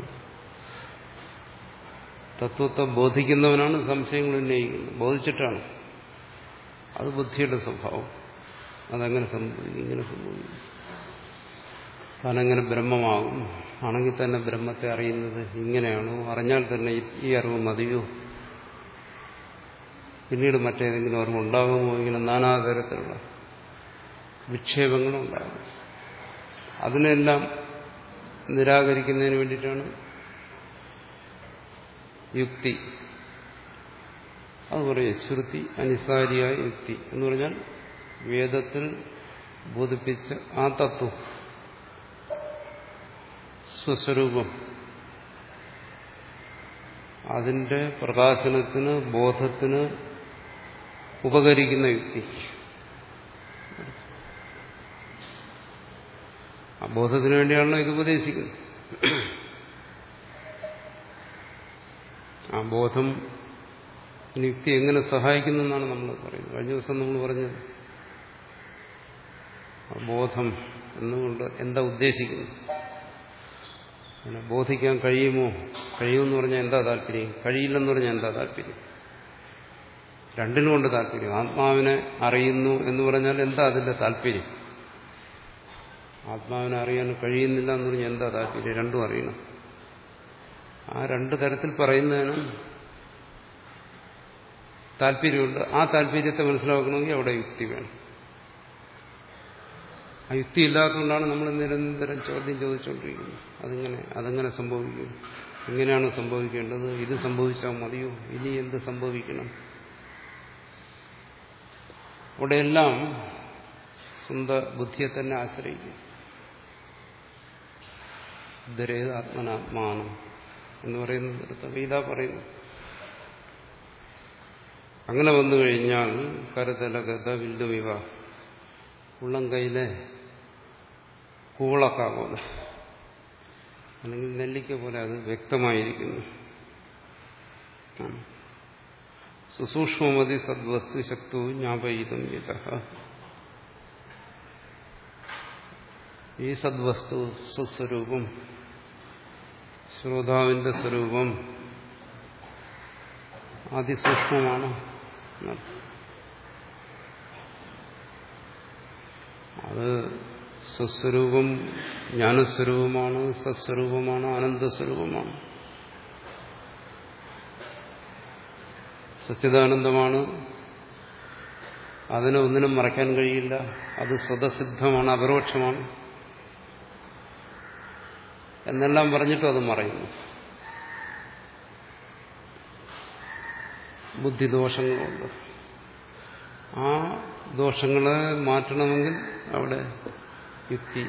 തത്വത്തെ ബോധിക്കുന്നവനാണ് സംശയങ്ങൾ ഉന്നയിക്കുന്നത്, ബോധിച്ചിട്ടാണ്. അത് ബുദ്ധിയുടെ സ്വഭാവം. അതങ്ങനെ സംഭവിക്കും, ഇങ്ങനെ സംഭവിക്കും. താനെങ്ങനെ ബ്രഹ്മമാകും? ആണെങ്കിൽ തന്നെ ബ്രഹ്മത്തെ അറിയുന്നത് ഇങ്ങനെയാണോ? അറിഞ്ഞാൽ തന്നെ ഈ അറിവ് മതിയോ? പിന്നീട് മറ്റേതെങ്കിലും അറിവ് ഉണ്ടാകുമോ? ഇങ്ങനെ നാനാതരത്തിലുള്ള വിക്ഷേപങ്ങളും ഉണ്ടാകും. അതിനെല്ലാം നിരാകരിക്കുന്നതിന് വേണ്ടിയിട്ടാണ് യുക്തി. അത് പറയും ശ്രുതി അനിസാരിയായ യുക്തി എന്ന് പറഞ്ഞാൽ വേദത്തിൽ ബോധിപ്പിച്ച ആ തത്വം, സ്വസ്വരൂപം, അതിന്റെ പ്രകാശനത്തിന്, ബോധത്തിന് ഉപകരിക്കുന്ന യുക്തി. ആ ബോധത്തിന് വേണ്ടിയാണല്ലോ ഇത് ഉപദേശിക്കുന്നത്. ആ ബോധം യുക്തി എങ്ങനെ സഹായിക്കുന്നു എന്നാണ് നമ്മൾ പറയുന്നത്. കഴിഞ്ഞ ദിവസം നമ്മൾ പറഞ്ഞത് ആ ബോധം എന്നുകൊണ്ട് എന്താ ഉദ്ദേശിക്കുന്നത്? അങ്ങനെ ബോധിക്കാൻ കഴിയുമോ? കഴിയുമെന്ന് പറഞ്ഞാൽ എന്താ താല്പര്യം? കഴിയില്ലെന്ന് പറഞ്ഞാൽ എന്താ താല്പര്യം? രണ്ടിനും കൊണ്ട് താല്പര്യം. ആത്മാവിനെ അറിയുന്നു എന്ന് പറഞ്ഞാൽ എന്താ അതിന്റെ താല്പര്യം? ആത്മാവിനെ അറിയാൻ കഴിയുന്നില്ല എന്ന് പറഞ്ഞാൽ എന്താ താല്പര്യം? രണ്ടും അറിയണം. ആ രണ്ടു തരത്തിൽ പറയുന്നതിന് താല്പര്യമുണ്ട്. ആ താല്പര്യത്തെ മനസ്സിലാക്കണമെങ്കിൽ അവിടെ യുക്തി വേണം. ആ യുക്തി ഇല്ലാത്തതുകൊണ്ടാണ് നമ്മൾ നിരന്തരം ചോദ്യം ചോദിച്ചുകൊണ്ടിരിക്കുന്നത്. അതിങ്ങനെ അതെങ്ങനെ സംഭവിക്കും? എങ്ങനെയാണ് സംഭവിക്കേണ്ടത്? ഇത് സംഭവിച്ചാൽ മതിയോ? ഇനി എന്ത് സംഭവിക്കണം? അവിടെയെല്ലാം സ്വന്തം ബുദ്ധിയെ തന്നെ ആശ്രയിക്കും. ഉദ്ധരേത് ആത്മനാത്മാനം എന്ന് പറയുന്നിടത്ത് ഗീത പറയുന്നു. അങ്ങനെ വന്നു കഴിഞ്ഞാൽ കരതലഗത വില്ലുമിവ, ഉള്ളം കൈയിലെ കൂളക്ക പോലെ അല്ലെങ്കിൽ നെല്ലിക്ക പോലെ അത് വ്യക്തമായിരിക്കുന്നു. സുസൂക്ഷ്മമതി സദ്വസ്തു ശക്തു ജ്ഞാപയിതും യതഃ. ഈ സദ്വസ്തു, സ്വസ്വരൂപം, ശ്രോതാവിന്റെ സ്വരൂപം അതിസൂക്ഷ്മമാണ്. അത് സ്വസ്വരൂപം ജ്ഞാനസ്വരൂപമാണ്, സസ്വരൂപമാണ്, ആനന്ദസ്വരൂപമാണ്. സച്ചിദാനന്ദമാണ്, അതിനെ ഒന്നിനും മറയ്ക്കാൻ കഴിയില്ല, അത് സ്വതസിദ്ധമാണ്, അപരോക്ഷമാണ് എന്നെല്ലാം പറഞ്ഞിട്ടും അത് മറയുന്നു. ബുദ്ധിദോഷങ്ങളുണ്ട്. ആ ദോഷങ്ങളെ മാറ്റണമെങ്കിൽ അവിടെ യുക്തി,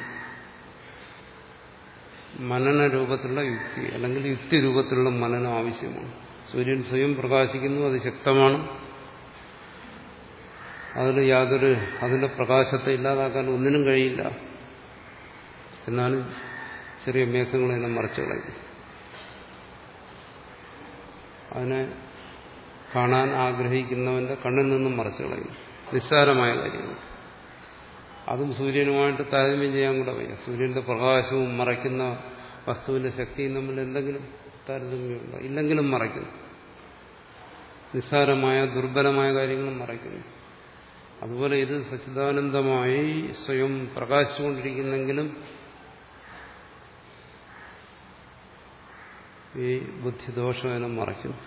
മനന രൂപത്തിലുള്ള യുക്തി അല്ലെങ്കിൽ യുക്തി രൂപത്തിലുള്ള മനനം ആവശ്യമാണ്. സൂര്യൻ സ്വയം പ്രകാശിക്കുന്നു, അത് ശക്തമാണ്, അതിന് യാതൊരു അതിന്റെ പ്രകാശത്തെ ഇല്ലാതാക്കാൻ ഒന്നിനും കഴിയില്ല. എന്നാലും ചെറിയ മേഘങ്ങൾ അതിനെ മറച്ചു കളയും. അതിനെ കാണാൻ ആഗ്രഹിക്കുന്നവന്റെ കണ്ണിൽ നിന്നും മറച്ചു കളയും. നിസ്സാരമായ കാര്യങ്ങൾ. അതും സൂര്യനുമായിട്ട് താരതമ്യം ചെയ്യാൻ കൂടെ വയ്യ. സൂര്യന്റെ പ്രകാശവും മറയ്ക്കുന്ന വസ്തുവിന്റെ ശക്തിയും തമ്മിൽ എന്തെങ്കിലും താരതമ്യമുണ്ടോ? ഇല്ലെങ്കിലും മറയ്ക്കുന്നു. നിസ്സാരമായ ദുർബലമായ കാര്യങ്ങളും മറയ്ക്കുന്നു. അതുപോലെ ഇത് സച്ചിദാനന്ദമായി സ്വയം പ്രകാശിച്ചുകൊണ്ടിരിക്കുന്നെങ്കിലും ഈ ബുദ്ധിദോഷം അതിനെ മറയ്ക്കുന്നു.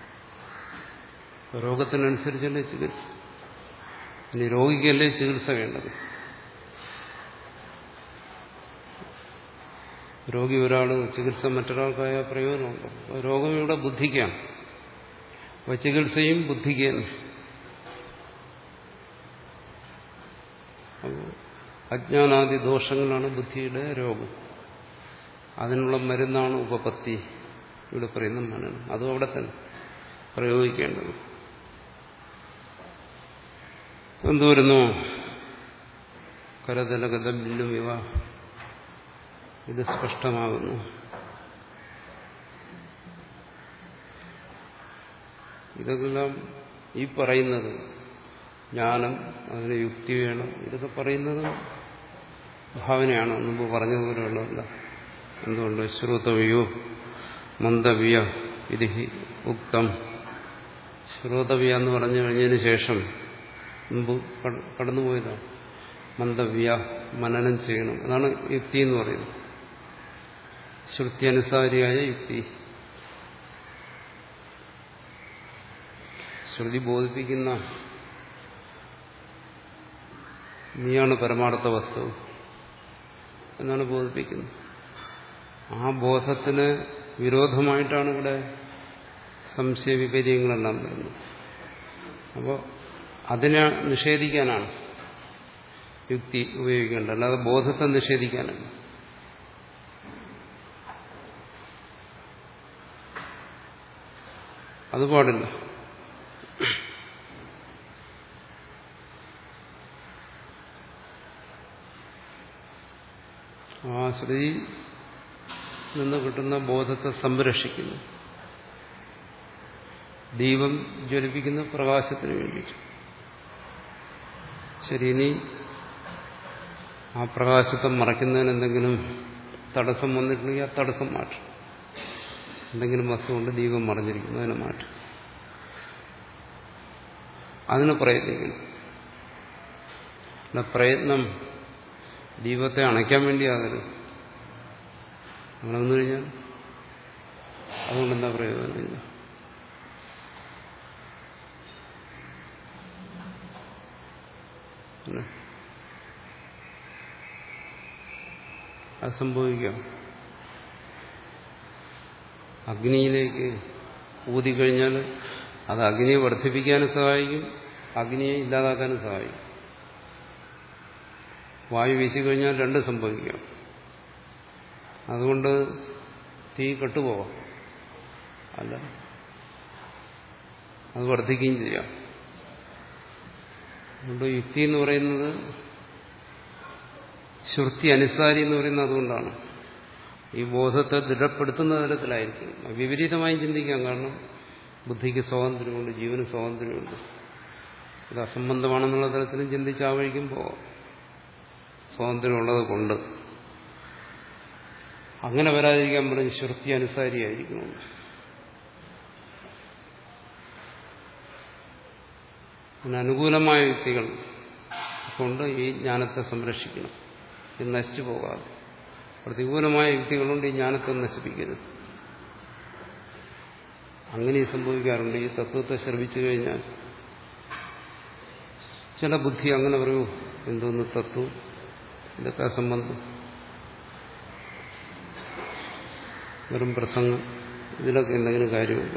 രോഗത്തിനനുസരിച്ചല്ലേ ചികിത്സ. ഇനി രോഗിക്കല്ലേ ചികിത്സ വേണ്ടത്. രോഗി ഒരാൾ, ചികിത്സ മറ്റൊരാൾക്കായ പ്രയോജനമുണ്ടോ? രോഗം ഇവിടെ ബുദ്ധിക്കാണ്. അപ്പോൾ ചികിത്സയും ബുദ്ധിക്കാണ്. അപ്പോൾ അജ്ഞാനാദി ദോഷങ്ങളാണ് ബുദ്ധിയുടെ രോഗം. അതിനുള്ള മരുന്നാണ് ഉപപത്തി. ഇവിടെ പറയുന്ന മനനം. അതും അവിടെ തന്നെ പ്രയോഗിക്കേണ്ടത്. എന്തുവരുന്നു? കരതലഗതം ഇവ. ഇത് സ്പഷ്ടമാകുന്നു. ഇതെല്ലാം ഈ പറയുന്നത് ജ്ഞാനം, അതിന് യുക്തി വേണം, ഇതൊക്കെ പറയുന്നത് ഭാവനയാണ്. മുമ്പ് പറഞ്ഞതുപോലെയുള്ളതല്ല. എന്തുകൊണ്ട്? ശ്രോതവ്യോ മന്ദവ്യ ഇത് ഉക്തം. ശ്രോതവ്യ എന്ന് പറഞ്ഞു കഴിഞ്ഞതിന് ശേഷം മുമ്പ് കടന്നുപോയതാണ്. മന്ദവ്യ, മനനം ചെയ്യണം. അതാണ് യുക്തി എന്ന് പറയുന്നത്. ശ്രുതി അനുസാരിയായ യുക്തി. ശ്രുതി ബോധിപ്പിക്കുന്ന നീയാണ് പരമാർത്ഥ വസ്തു എന്നാണ് ബോധിപ്പിക്കുന്നത്. ആ ബോധത്തിന് വിരോധമായിട്ടാണ് ഇവിടെ സംശയ വിപര്യങ്ങളെല്ലാം വരുന്നത്. അപ്പോൾ അതിനെ നിഷേധിക്കാനാണ് യുക്തി ഉപയോഗിക്കേണ്ടത്, അല്ലാതെ ബോധത്തെ നിഷേധിക്കാനല്ല. അത് പാടില്ല. ആ ശ്രുതി നിന്ന് കിട്ടുന്ന ബോധത്തെ സംരക്ഷിക്കുന്നു. ദീപം ജ്വലിപ്പിക്കുന്ന പ്രകാശത്തിന് വേണ്ടിയിട്ട്. ശരി, ഇനി ആ പ്രകാശത്തെ മറയ്ക്കുന്നതിന് എന്തെങ്കിലും തടസ്സം വന്നിട്ടുണ്ടെങ്കിൽ ആ തടസ്സം മാറ്റും. എന്തെങ്കിലും വസ്തു കൊണ്ട് ദീപം മറഞ്ഞിരിക്കുന്നു, അതിനെ മാറ്റും. അതിന് പ്രയത്നിക്കണം. അല്ല, പ്രയത്നം ദീപത്തെ അണയ്ക്കാൻ വേണ്ടിയാകരുത്. അങ്ങനെ വന്നു കഴിഞ്ഞാൽ അതുകൊണ്ടെന്താ പ്രയോജനമില്ല. അത് സംഭവിക്കാം. അഗ്നിയിലേക്ക് ഊതിക്കഴിഞ്ഞാൽ അത് അഗ്നിയെ വർദ്ധിപ്പിക്കാനും സഹായിക്കും, അഗ്നിയെ ഇല്ലാതാക്കാനും സഹായിക്കും. വായു വീശിക്കഴിഞ്ഞാൽ രണ്ടും സംഭവിക്കാം. അതുകൊണ്ട് തീ കെട്ടുപോകാം, അല്ല അത് വർദ്ധിക്കുകയും ചെയ്യാം. അതുകൊണ്ട് യുക്തി എന്ന് പറയുന്നത്, ശ്രുതി അനുസാരി എന്ന് പറയുന്നത് അതുകൊണ്ടാണ്. ഈ ബോധത്തെ ദൃഢപ്പെടുത്തുന്ന തരത്തിലായിരിക്കും. വിപരീതമായി ചിന്തിക്കാം. കാരണം ബുദ്ധിക്ക് സ്വാതന്ത്ര്യമുണ്ട്, ജീവന് സ്വാതന്ത്ര്യമുണ്ട്. ഇത് അസംബന്ധമാണെന്നുള്ള തരത്തിലും ചിന്തിച്ച് ആ വഴിക്കും പോകാം. സ്വാതന്ത്ര്യമുള്ളത് കൊണ്ട് അങ്ങനെ വരാതിരിക്കാൻ പറഞ്ഞ് ശ്രുതി അനുസാരിയായിരിക്കണം. അതിന് അനുകൂലമായ യുക്തികൾ കൊണ്ട് ഈ ജ്ഞാനത്തെ സംരക്ഷിക്കണം, ഇത് നശിച്ചു പോകാതെ. പ്രതികൂലമായ യുക്തികളുണ്ട് ഈ ജ്ഞാനത്തെ നശിപ്പിക്കരുത്. അങ്ങനെ സംഭവിക്കാറുണ്ട്. ഈ തത്വത്തെ ശ്രവിച്ചു കഴിഞ്ഞാൽ ചില ബുദ്ധി അങ്ങനെ പറയൂ, എന്തോന്ന് തത്വം, ഇതൊക്കെ അസംബന്ധം, വെറും പ്രസംഗം, ഇതിലൊക്കെ എന്തെങ്കിലും കാര്യമുണ്ട്.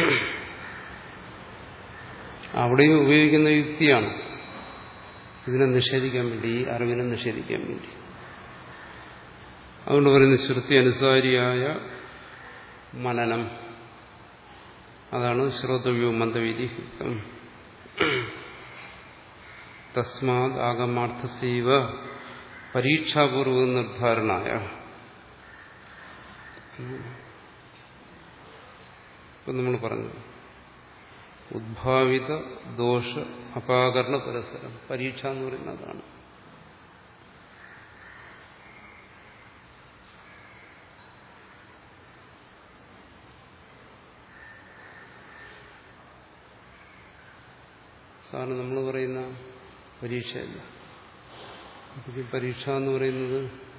അവിടെയും ഉപയോഗിക്കുന്ന യുക്തിയാണ് ഇതിനെ നിഷേധിക്കാൻ വേണ്ടി, ഈ അറിവിനെ നിഷേധിക്കാൻ വേണ്ടി. അതുകൊണ്ട് പറയുന്ന ശ്രുതി അനുസാരിയായ മനനം, അതാണ് ശ്രോതവ്യോ മന്ദവിധിയുക്തം. തസ്മാത് ആഗമാർത്ഥസീവ പരീക്ഷാപൂർവ നിർദ്ധാരണായ. ഇപ്പം നമ്മൾ പറഞ്ഞു ഉദ്ഭാവിത ദോഷ അപാകരണ പരസ്പരം. പരീക്ഷ എന്ന് പറയുന്നതാണ്. സാറിന് നമ്മൾ പറയുന്ന പരീക്ഷയല്ല. ഈ പരീക്ഷ എന്ന് പറയുന്നത്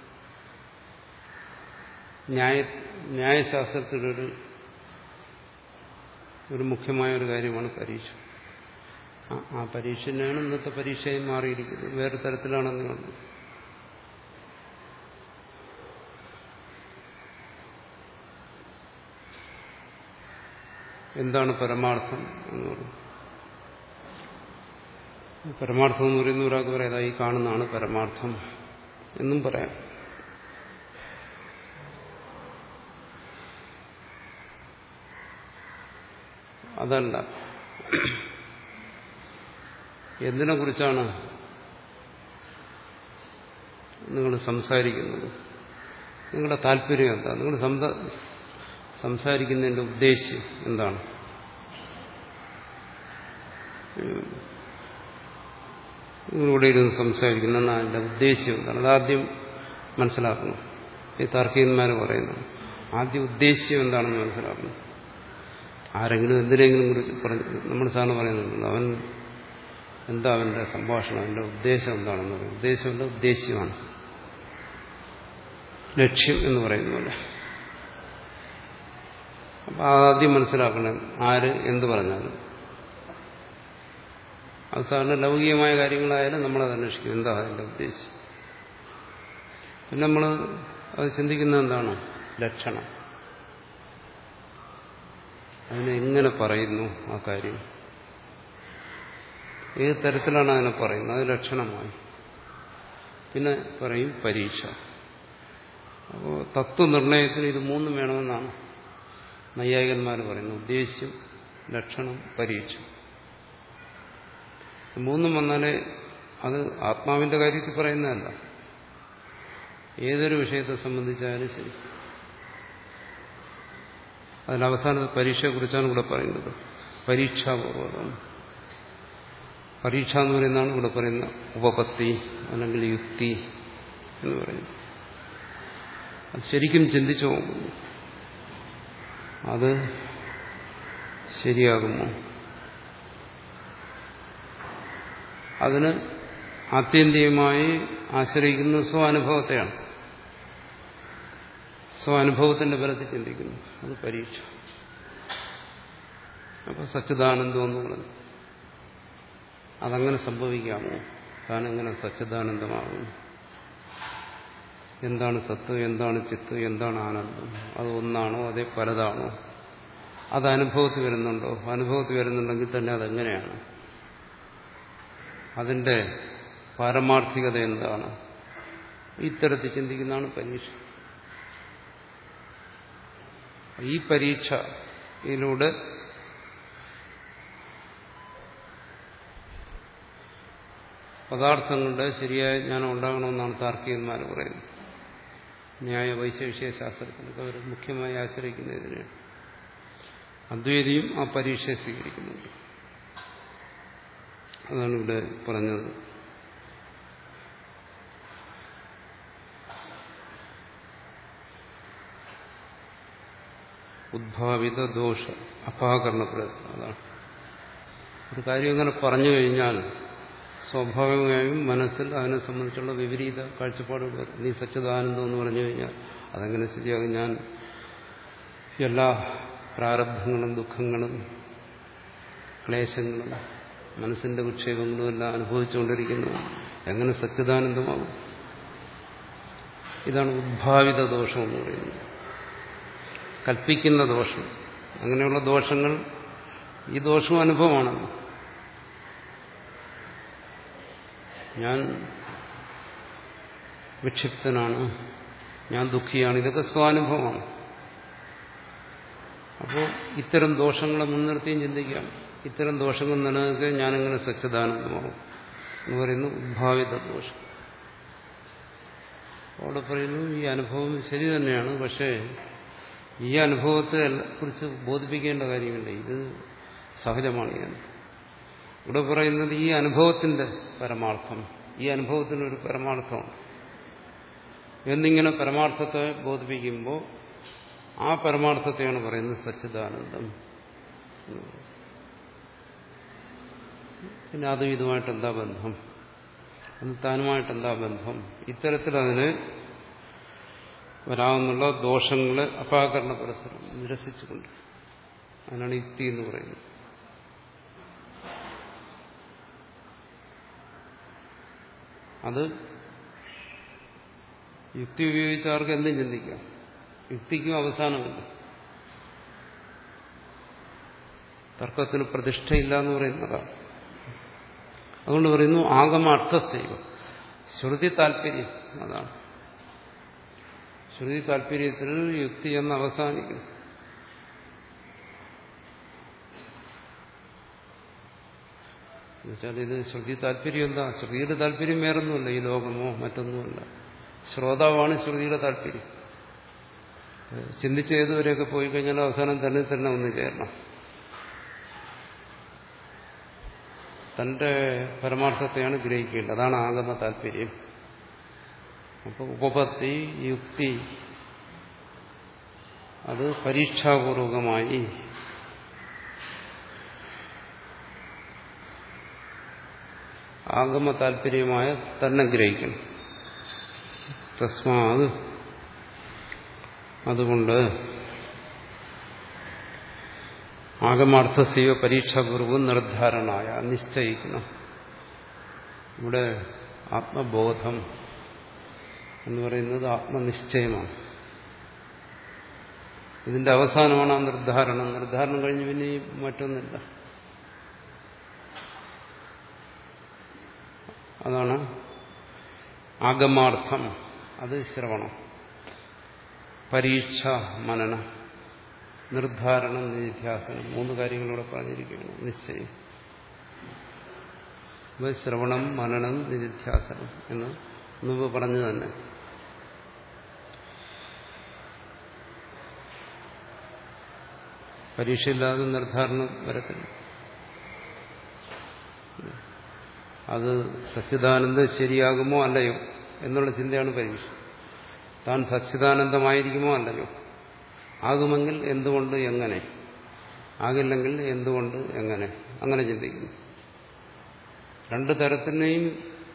ന്യായ ന്യായശാസ്ത്രത്തിലൊരു ഒരു മുഖ്യമായ ഒരു കാര്യമാണ് പരീക്ഷ. ആ പരീക്ഷയാണ് ഇന്നത്തെ പരീക്ഷയായി മാറിയിരിക്കുന്നത്. വേറെ തരത്തിലാണെന്ന് കണ്ടു. എന്താണ് പരമാർത്ഥം എന്ന് പറയുന്നത്? പരമാർത്ഥം എന്ന് പറയുന്ന ഒരാൾക്ക് പറയാം, ഈ കാണുന്നതാണ് പരമാർത്ഥം എന്നും പറയാം. അതല്ല, എന്തിനെ കുറിച്ചാണ് നിങ്ങൾ സംസാരിക്കുന്നത്? നിങ്ങളുടെ താല്പര്യം എന്താ? നിങ്ങൾ സംസാരിക്കുന്നതിന്റെ ഉദ്ദേശ്യം എന്താണ്? നിങ്ങളിവിടെ ഇരുന്ന് സംസാരിക്കുന്ന അതിന്റെ ഉദ്ദേശ്യം എന്താണ്? അതാദ്യം മനസ്സിലാക്കണം. ഈ താർക്കികന്മാർ പറയുന്നത് ആദ്യം ഉദ്ദേശ്യം എന്താണെന്ന് മനസ്സിലാക്കണം. ആരെങ്കിലും എന്തിനെങ്കിലും കുറിച്ച് പറഞ്ഞു, നമ്മൾ സാറിന് പറയുന്നുണ്ടല്ലോ, അവൻ എന്താ അവന്റെ സംഭാഷണം, അവന്റെ ഉദ്ദേശം എന്താണെന്ന് പറയും. ഉദ്ദേശമുണ്ട്, ഉദ്ദേശ്യമാണ് ലക്ഷ്യം എന്ന് പറയുന്ന പോലെ. അപ്പം ആദ്യം മനസ്സിലാക്കണം ആര് എന്ത് പറഞ്ഞാലും. അത് സാറിന് ലൗകികമായ കാര്യങ്ങളായാലും നമ്മളത് അന്വേഷിക്കും, എന്താ അതിന്റെ ഉദ്ദേശം. പിന്നെ നമ്മൾ അത് ചിന്തിക്കുന്നത് എന്താണ്? ലക്ഷണം. അതിനെ എങ്ങനെ പറയുന്നു ആ കാര്യം, ഏത് തരത്തിലാണ് അതിനെ പറയുന്നത്, അത് ലക്ഷണമായി. പിന്നെ പറയും പരീക്ഷ. അപ്പോൾ തത്വനിർണയത്തിന് ഇത് മൂന്നും വേണമെന്നാണ് നൈയായികന്മാർ പറയുന്നത്. ഉദ്ദേശ്യം, ലക്ഷണം, പരീക്ഷ. മൂന്നും വന്നാലേ, അത് ആത്മാവിന്റെ കാര്യത്തിൽ പറയുന്നതല്ല, ഏതൊരു വിഷയത്തെ സംബന്ധിച്ചാലും ശരി. അതിനവസാനത്തെ പരീക്ഷയെക്കുറിച്ചാണ് ഇവിടെ പറയുന്നത്. പരീക്ഷാപൂർവം. പരീക്ഷ എന്ന് പറയുന്നതാണ് ഇവിടെ പറയുന്ന ഉപപത്തി അല്ലെങ്കിൽ യുക്തി എന്ന് പറയുന്നത്. അത് ശരിക്കും ചിന്തിച്ചു പോകുന്നു, അത് ശരിയാകുമോ? അതിന് ആത്യന്തികമായി ആശ്രയിക്കുന്നത് സ്വാനുഭവത്തെയാണ്. സ്വാനുഭവത്തിന്റെ ബലത്തിൽ ചിന്തിക്കുന്നു, അത് പരീക്ഷ. അപ്പൊ സച്ചിദാനന്ദം എന്ന് പറഞ്ഞു, അതങ്ങനെ സംഭവിക്കാമോ? താനെങ്ങനെ സച്ചിദാനന്ദമാകും? എന്താണ് സത്ത്, എന്താണ് ചിത്ത്, എന്താണ് ആനന്ദം? അത് ഒന്നാണോ അതേ പലതാണോ? അത് അനുഭവത്തിൽ വരുന്നുണ്ടോ? അനുഭവത്തിൽ വരുന്നുണ്ടെങ്കിൽ തന്നെ അതെങ്ങനെയാണ്? അതിന്റെ പാരമാർത്ഥികത എന്താണ്? ഇത്തരത്തിൽ ചിന്തിക്കുന്നതാണ് പരീക്ഷ. ഈ പരീക്ഷയിലൂടെ പദാർത്ഥങ്ങളുടെ ശരിയായ ജ്ഞാനം ഉണ്ടാകണമെന്നാണ് താർക്കികന്മാർ പറയുന്നത്. ന്യായ വൈശേഷിക ശാസ്ത്രത്തിനൊക്കെ അവർ മുഖ്യമായി ആശ്രയിക്കുന്നതിനാണ്. അദ്വൈതിയും ആ പരീക്ഷയെ സ്വീകരിക്കുന്നുണ്ട്. അതാണ് ഇവിടെ പറഞ്ഞത്. ഉദ്ഭാവിത ദോഷ അപാകരണ പ്രശ്നം. അതാണ് ഒരു കാര്യം അങ്ങനെ പറഞ്ഞു കഴിഞ്ഞാൽ സ്വാഭാവികമായും മനസ്സിൽ അതിനെ സംബന്ധിച്ചുള്ള വിപരീത കാഴ്ചപ്പാടുകൾ വരും. നീ സച്ചിദാനന്ദം എന്ന് പറഞ്ഞു കഴിഞ്ഞാൽ അതെങ്ങനെ ശരിയാകും? ഞാൻ എല്ലാ പ്രാരബ്ധങ്ങളും ദുഃഖങ്ങളും ക്ലേശങ്ങളും മനസ്സിന്റെ വിക്ഷേപങ്ങളും എല്ലാം അനുഭവിച്ചുകൊണ്ടിരിക്കുന്നു. എങ്ങനെ സച്ചിദാനന്ദമാകും? ഇതാണ് ഉദ്ഭാവിത ദോഷം എന്ന് പറയുന്നത്, കൽപ്പിക്കുന്ന ദോഷം. അങ്ങനെയുള്ള ദോഷങ്ങൾ, ഈ ദോഷവും അനുഭവമാണ്. ഞാൻ വിക്ഷിപ്തനാണ്, ഞാൻ ദുഃഖിയാണ്, ഇതൊക്കെ സ്വാനുഭവമാണ്. അപ്പോൾ ഇത്തരം ദോഷങ്ങളെ മുൻനിർത്തിയും ചിന്തിക്കാം. ഇത്തരം ദോഷങ്ങൾ നിലനിൽക്കെ ഞാനെങ്ങനെ സച്ചിദാനന്ദമാകും എന്ന് പറയുന്നു ഉദ്ഭാവിത ദോഷം. അവിടെ പറയുന്നു ഈ അനുഭവം ശരി തന്നെയാണ്, പക്ഷേ ഈ അനുഭവത്തെ കുറിച്ച് ബോധിപ്പിക്കേണ്ട കാര്യമില്ല, ഇത് സഹജമാണ്. ഞാൻ ഇവിടെ പറയുന്നത് ഈ അനുഭവത്തിന്റെ പരമാർത്ഥം, ഈ അനുഭവത്തിനൊരു പരമാർത്ഥമാണ് എന്നിങ്ങനെ പരമാർത്ഥത്തെ ബോധിപ്പിക്കുമ്പോൾ ആ പരമാർത്ഥത്തെയാണ് പറയുന്നത് സച്ചിദാനന്ദം. പിന്നെ അതും ഇതുമായിട്ട് എന്താ ബന്ധം, അത് താനുമായിട്ട് എന്താ ബന്ധം? ഇത്തരത്തിൽ അതിന് വരാവുന്നുള്ള ദോഷങ്ങളെ അപാകരണ പരസ്പരം നിരസിച്ചുകൊണ്ട്, അതിനാണ് യുക്തി എന്ന് പറയുന്നത്. അത് യുക്തി ഉപയോഗിച്ച് ആർക്ക് എന്തും ചിന്തിക്കാം. യുക്തിക്കും അവസാനമില്ല. തർക്കത്തിന് പ്രതിഷ്ഠയില്ല എന്ന് പറയുന്നതാണ്. അതുകൊണ്ട് പറയുന്നു ആഗമ അർത്ഥസൈവ, ശ്രുതി താല്പര്യം. അതാണ് ശ്രുതി താല്പര്യത്തിൽ യുക്തി എന്ന് അവസാനിക്കുന്നു. എന്നുവെച്ചാൽ ഇത് ശ്രുതി താല്പര്യം എന്താ? ശ്രുതിയുടെ താല്പര്യം വേറൊന്നുമല്ല, ഈ ലോകമോ മറ്റൊന്നുമല്ല. ശ്രോതാവാണ് ശ്രുതിയുടെ താല്പര്യം. ചിന്തിച്ച് ഏതുവരെയൊക്കെ പോയി കഴിഞ്ഞാൽ അവസാനം തന്നെ തന്നെ ഒന്ന് ചേരണം. തന്റെ പരമാർത്ഥത്തെയാണ് ഗ്രഹിക്കേണ്ടത്. അതാണ് ആഗമ താല്പര്യം. അപ്പോൾ ഉപപത്തി, യുക്തി അത് പരീക്ഷാപൂർവകമായി ആഗമ താല്പര്യമായ തന്നെ ഗ്രഹിക്കണം. തസ്മാത്, അതുകൊണ്ട് ആഗമാർത്ഥസീവ പരീക്ഷാപൂർവം നിർദ്ധാരണായ, നിശ്ചയിക്കണം. ഇവിടെ ആത്മബോധം എന്ന് പറയുന്നത് ആത്മനിശ്ചയമാണ്. ഇതിന്റെ അവസാനമാണ് ആ നിർദ്ധാരണം. നിർദ്ധാരണം കഴിഞ്ഞ് പിന്നെ മറ്റൊന്നില്ല. അതാണ് ആഗമാർത്ഥം. അത് ശ്രവണം, പരീക്ഷ, മനനം, നിർദ്ധാരണം, നിധ്യാസനം, മൂന്ന് കാര്യങ്ങളിവിടെ പറഞ്ഞിരിക്കുകയാണ്. നിശ്ചയം, ശ്രവണം, മനനം, നിധ്യാസനം എന്ന് മുമ്പ് പറഞ്ഞു തന്നെ. പരീക്ഷയില്ലാതെ നിർദ്ധാരണം വരത്തില്ല. അത് സച്ചിദാനന്ദം ശരിയാകുമോ അല്ലയോ എന്നുള്ള ചിന്തയാണ് പരീക്ഷ. താൻ സച്ചിദാനന്ദമായിരിക്കുമോ അല്ലയോ, ആകുമെങ്കിൽ എന്തുകൊണ്ട് എങ്ങനെ, ആകില്ലെങ്കിൽ എന്തുകൊണ്ട് എങ്ങനെ, അങ്ങനെ ചിന്തിക്കുന്നു. രണ്ടു തരത്തിനെയും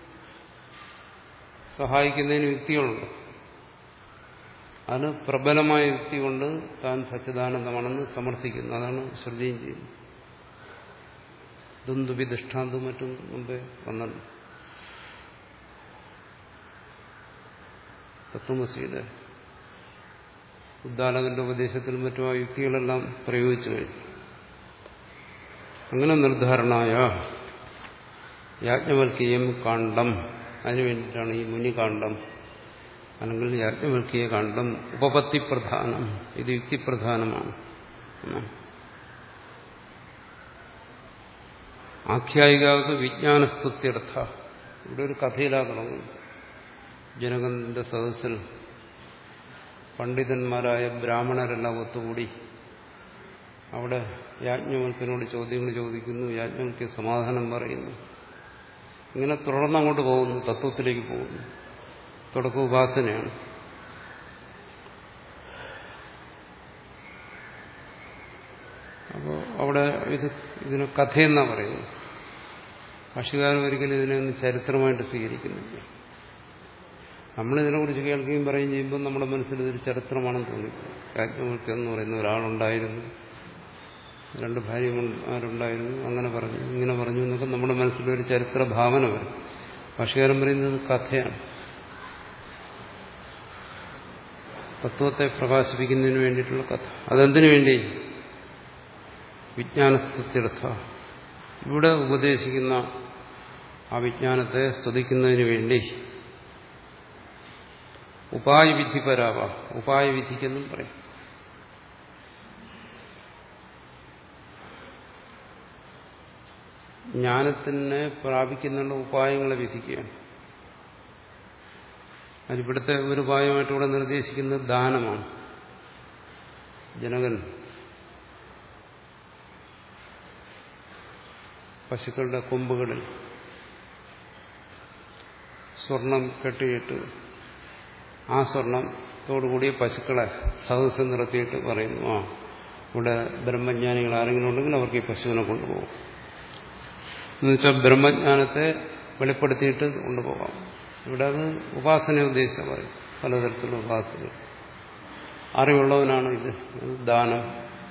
സഹായിക്കുന്നതിന് യുക്തികളുണ്ട്. അതിന് പ്രബലമായ യുക്തി കൊണ്ട് താൻ സച്ചിദാനന്ദമാണെന്ന് സമർത്ഥിക്കുന്നു. അതാണ് ശ്രുതിയും ചെയ്യുന്നത്. ദുന്ദുബി ദൃഷ്ടാന്തവും മറ്റും മുമ്പേ വന്നല്ലോ. തത്വമസിയുടെ ഉദ്ദാലകന്റെ ഉപദേശത്തിലും മറ്റും ആ യുക്തികളെല്ലാം പ്രയോഗിച്ചു കഴിഞ്ഞു. അങ്ങനെ നിർദ്ധാരണായ യാജ്ഞവൽക്കീയം കാണ്ഡം, അതിനു വേണ്ടിയിട്ടാണ് ഈ മുനികാണ്ഡം, അല്ലെങ്കിൽ യാജ്ഞവൽക്കീയ കാണ്ഡം. ഉപപത്തി പ്രധാനം, ഇത് യുക്തിപ്രധാനമാണ്. ആഖ്യായികാവ് വിജ്ഞാനസ്തുത്യർത്ഥ, ഇവിടെ ഒരു കഥയിലാ തുടങ്ങുന്നു. ജനകന്റെ സദസ്സിൽ പണ്ഡിതന്മാരായ ബ്രാഹ്മണരെല്ലാം ഒത്തുകൂടി അവിടെ യാജ്ഞവൽക്കനോട് ചോദ്യങ്ങൾ ചോദിക്കുന്നു. യാജ്ഞവൽക്ക് സമാധാനം പറയുന്നു. ഇങ്ങനെ തുടർന്നങ്ങോട്ട് പോകുന്നു, തത്വത്തിലേക്ക് പോകുന്നു. തുടക്ക ഉപാസനയാണ്. അപ്പോൾ അവിടെ ഇത് ഇതിന് കഥയെന്നാണ് പറയുന്നത്. ഭാഷ്യകാരൻ ഒരിക്കലും ഇതിനെ ഒന്ന് ചരിത്രമായിട്ട് സ്വീകരിക്കുന്നില്ല. നമ്മളിതിനെക്കുറിച്ച് കേൾക്കുകയും പറയുകയും ചെയ്യുമ്പോൾ നമ്മുടെ മനസ്സിൽ ഇതൊരു ചരിത്രമാണെന്ന് തോന്നിക്കും. യാജ്ഞവൽക്കൻ എന്ന് പറയുന്ന ഒരാളുണ്ടായിരുന്നു, രണ്ട് ഭാര്യമാരുണ്ടായിരുന്നു, അങ്ങനെ പറഞ്ഞു, ഇങ്ങനെ പറഞ്ഞു എന്നൊക്കെ നമ്മുടെ മനസ്സിലൊരു ചരിത്ര ഭാവന വരും. ഭാഷ്യകാരൻ പറയുന്നത് കഥയാണ്. തത്വത്തെ പ്രകാശിപ്പിക്കുന്നതിന് വേണ്ടിയിട്ടുള്ള കഥ. അതെന്തിനു വേണ്ടി? വിജ്ഞാനസ്തുത്യർത്ഥ. ഇവിടെ ഉപദേശിക്കുന്ന ആ വിജ്ഞാനത്തെ സ്തുതിക്കുന്നതിന് വേണ്ടി ഉപായവിധി പരാവ, ഉപായവിധിക്കെന്നും പറയും. ജ്ഞാനത്തിനെ പ്രാപിക്കുന്നുള്ള ഉപായങ്ങളെ വിധിക്കുകയാണ്. അതിവിടുത്തെ ഒരു ഉപായമായിട്ട് ഇവിടെ നിർദ്ദേശിക്കുന്നത് ദാനമാണ്. ജനകൻ പശുക്കളുടെ കൊമ്പുകളിൽ സ്വർണം കെട്ടിയിട്ട് ആ സ്വർണത്തോടുകൂടിയ പശുക്കളെ സദസ്സ് നിർത്തിയിട്ട് പറയുന്നു, ആ ഇവിടെ ബ്രഹ്മജ്ഞാനികൾ ആരെങ്കിലും ഉണ്ടെങ്കിൽ അവർക്ക് ഈ പശുവിനെ കൊണ്ടുപോകും. എന്നുവെച്ചാൽ ബ്രഹ്മജ്ഞാനത്തെ വെളിപ്പെടുത്തിയിട്ട് കൊണ്ടുപോകാം. ഇവിടെ അത് ഉപാസന ഉദ്ദേശിച്ച പറയും. പലതരത്തിലുള്ള ഉപാസന. അറിവുള്ളവനാണ് ഇത് ദാനം.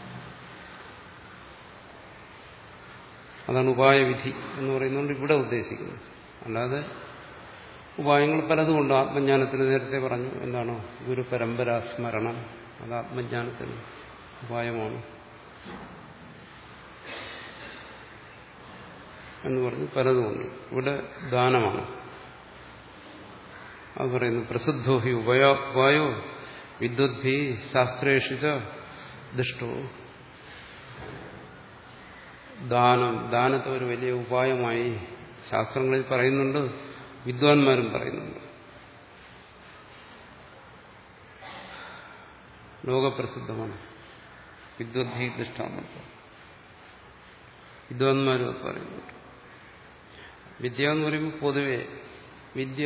അതാണ് ഉപായവിധി എന്ന് പറയുന്നതുകൊണ്ട് ഇവിടെ ഉദ്ദേശിക്കുന്നത്. അല്ലാതെ ഉപായങ്ങൾ പലതുമുണ്ട്. ആത്മജ്ഞാനത്തിന് നേരത്തെ പറഞ്ഞു, എന്താണ് ഗുരു പരമ്പരാ സ്മരണം, അത് ആത്മജ്ഞാനത്തിന് ഉപായമാണ് എന്ന് പറഞ്ഞു. പലതുമുണ്ട്. ഇവിടെ ദാനമാണ്. അത് പറയുന്നു പ്രസിദ്ധോ ഹി ഉപായോ ഉപായോ വിദ്വദ്ഭി ശാസ്ത്രേഷു ദുഷ്ടോ. ദാനം, ദാനത്തെ ഒരു വലിയ ഉപായമായി ശാസ്ത്രങ്ങളിൽ പറയുന്നുണ്ട്, വിദ്വാൻമാരും പറയുന്നുണ്ട്. ലോകപ്രസിദ്ധമാണ് വിദ്വദ്ഭി ദൃഷ്ടാന്തം. വിദ്വാൻമാരും അത് പറയുന്നുണ്ട്. വിദ്യ എന്ന് പറയുമ്പോൾ പൊതുവെ വിദ്യ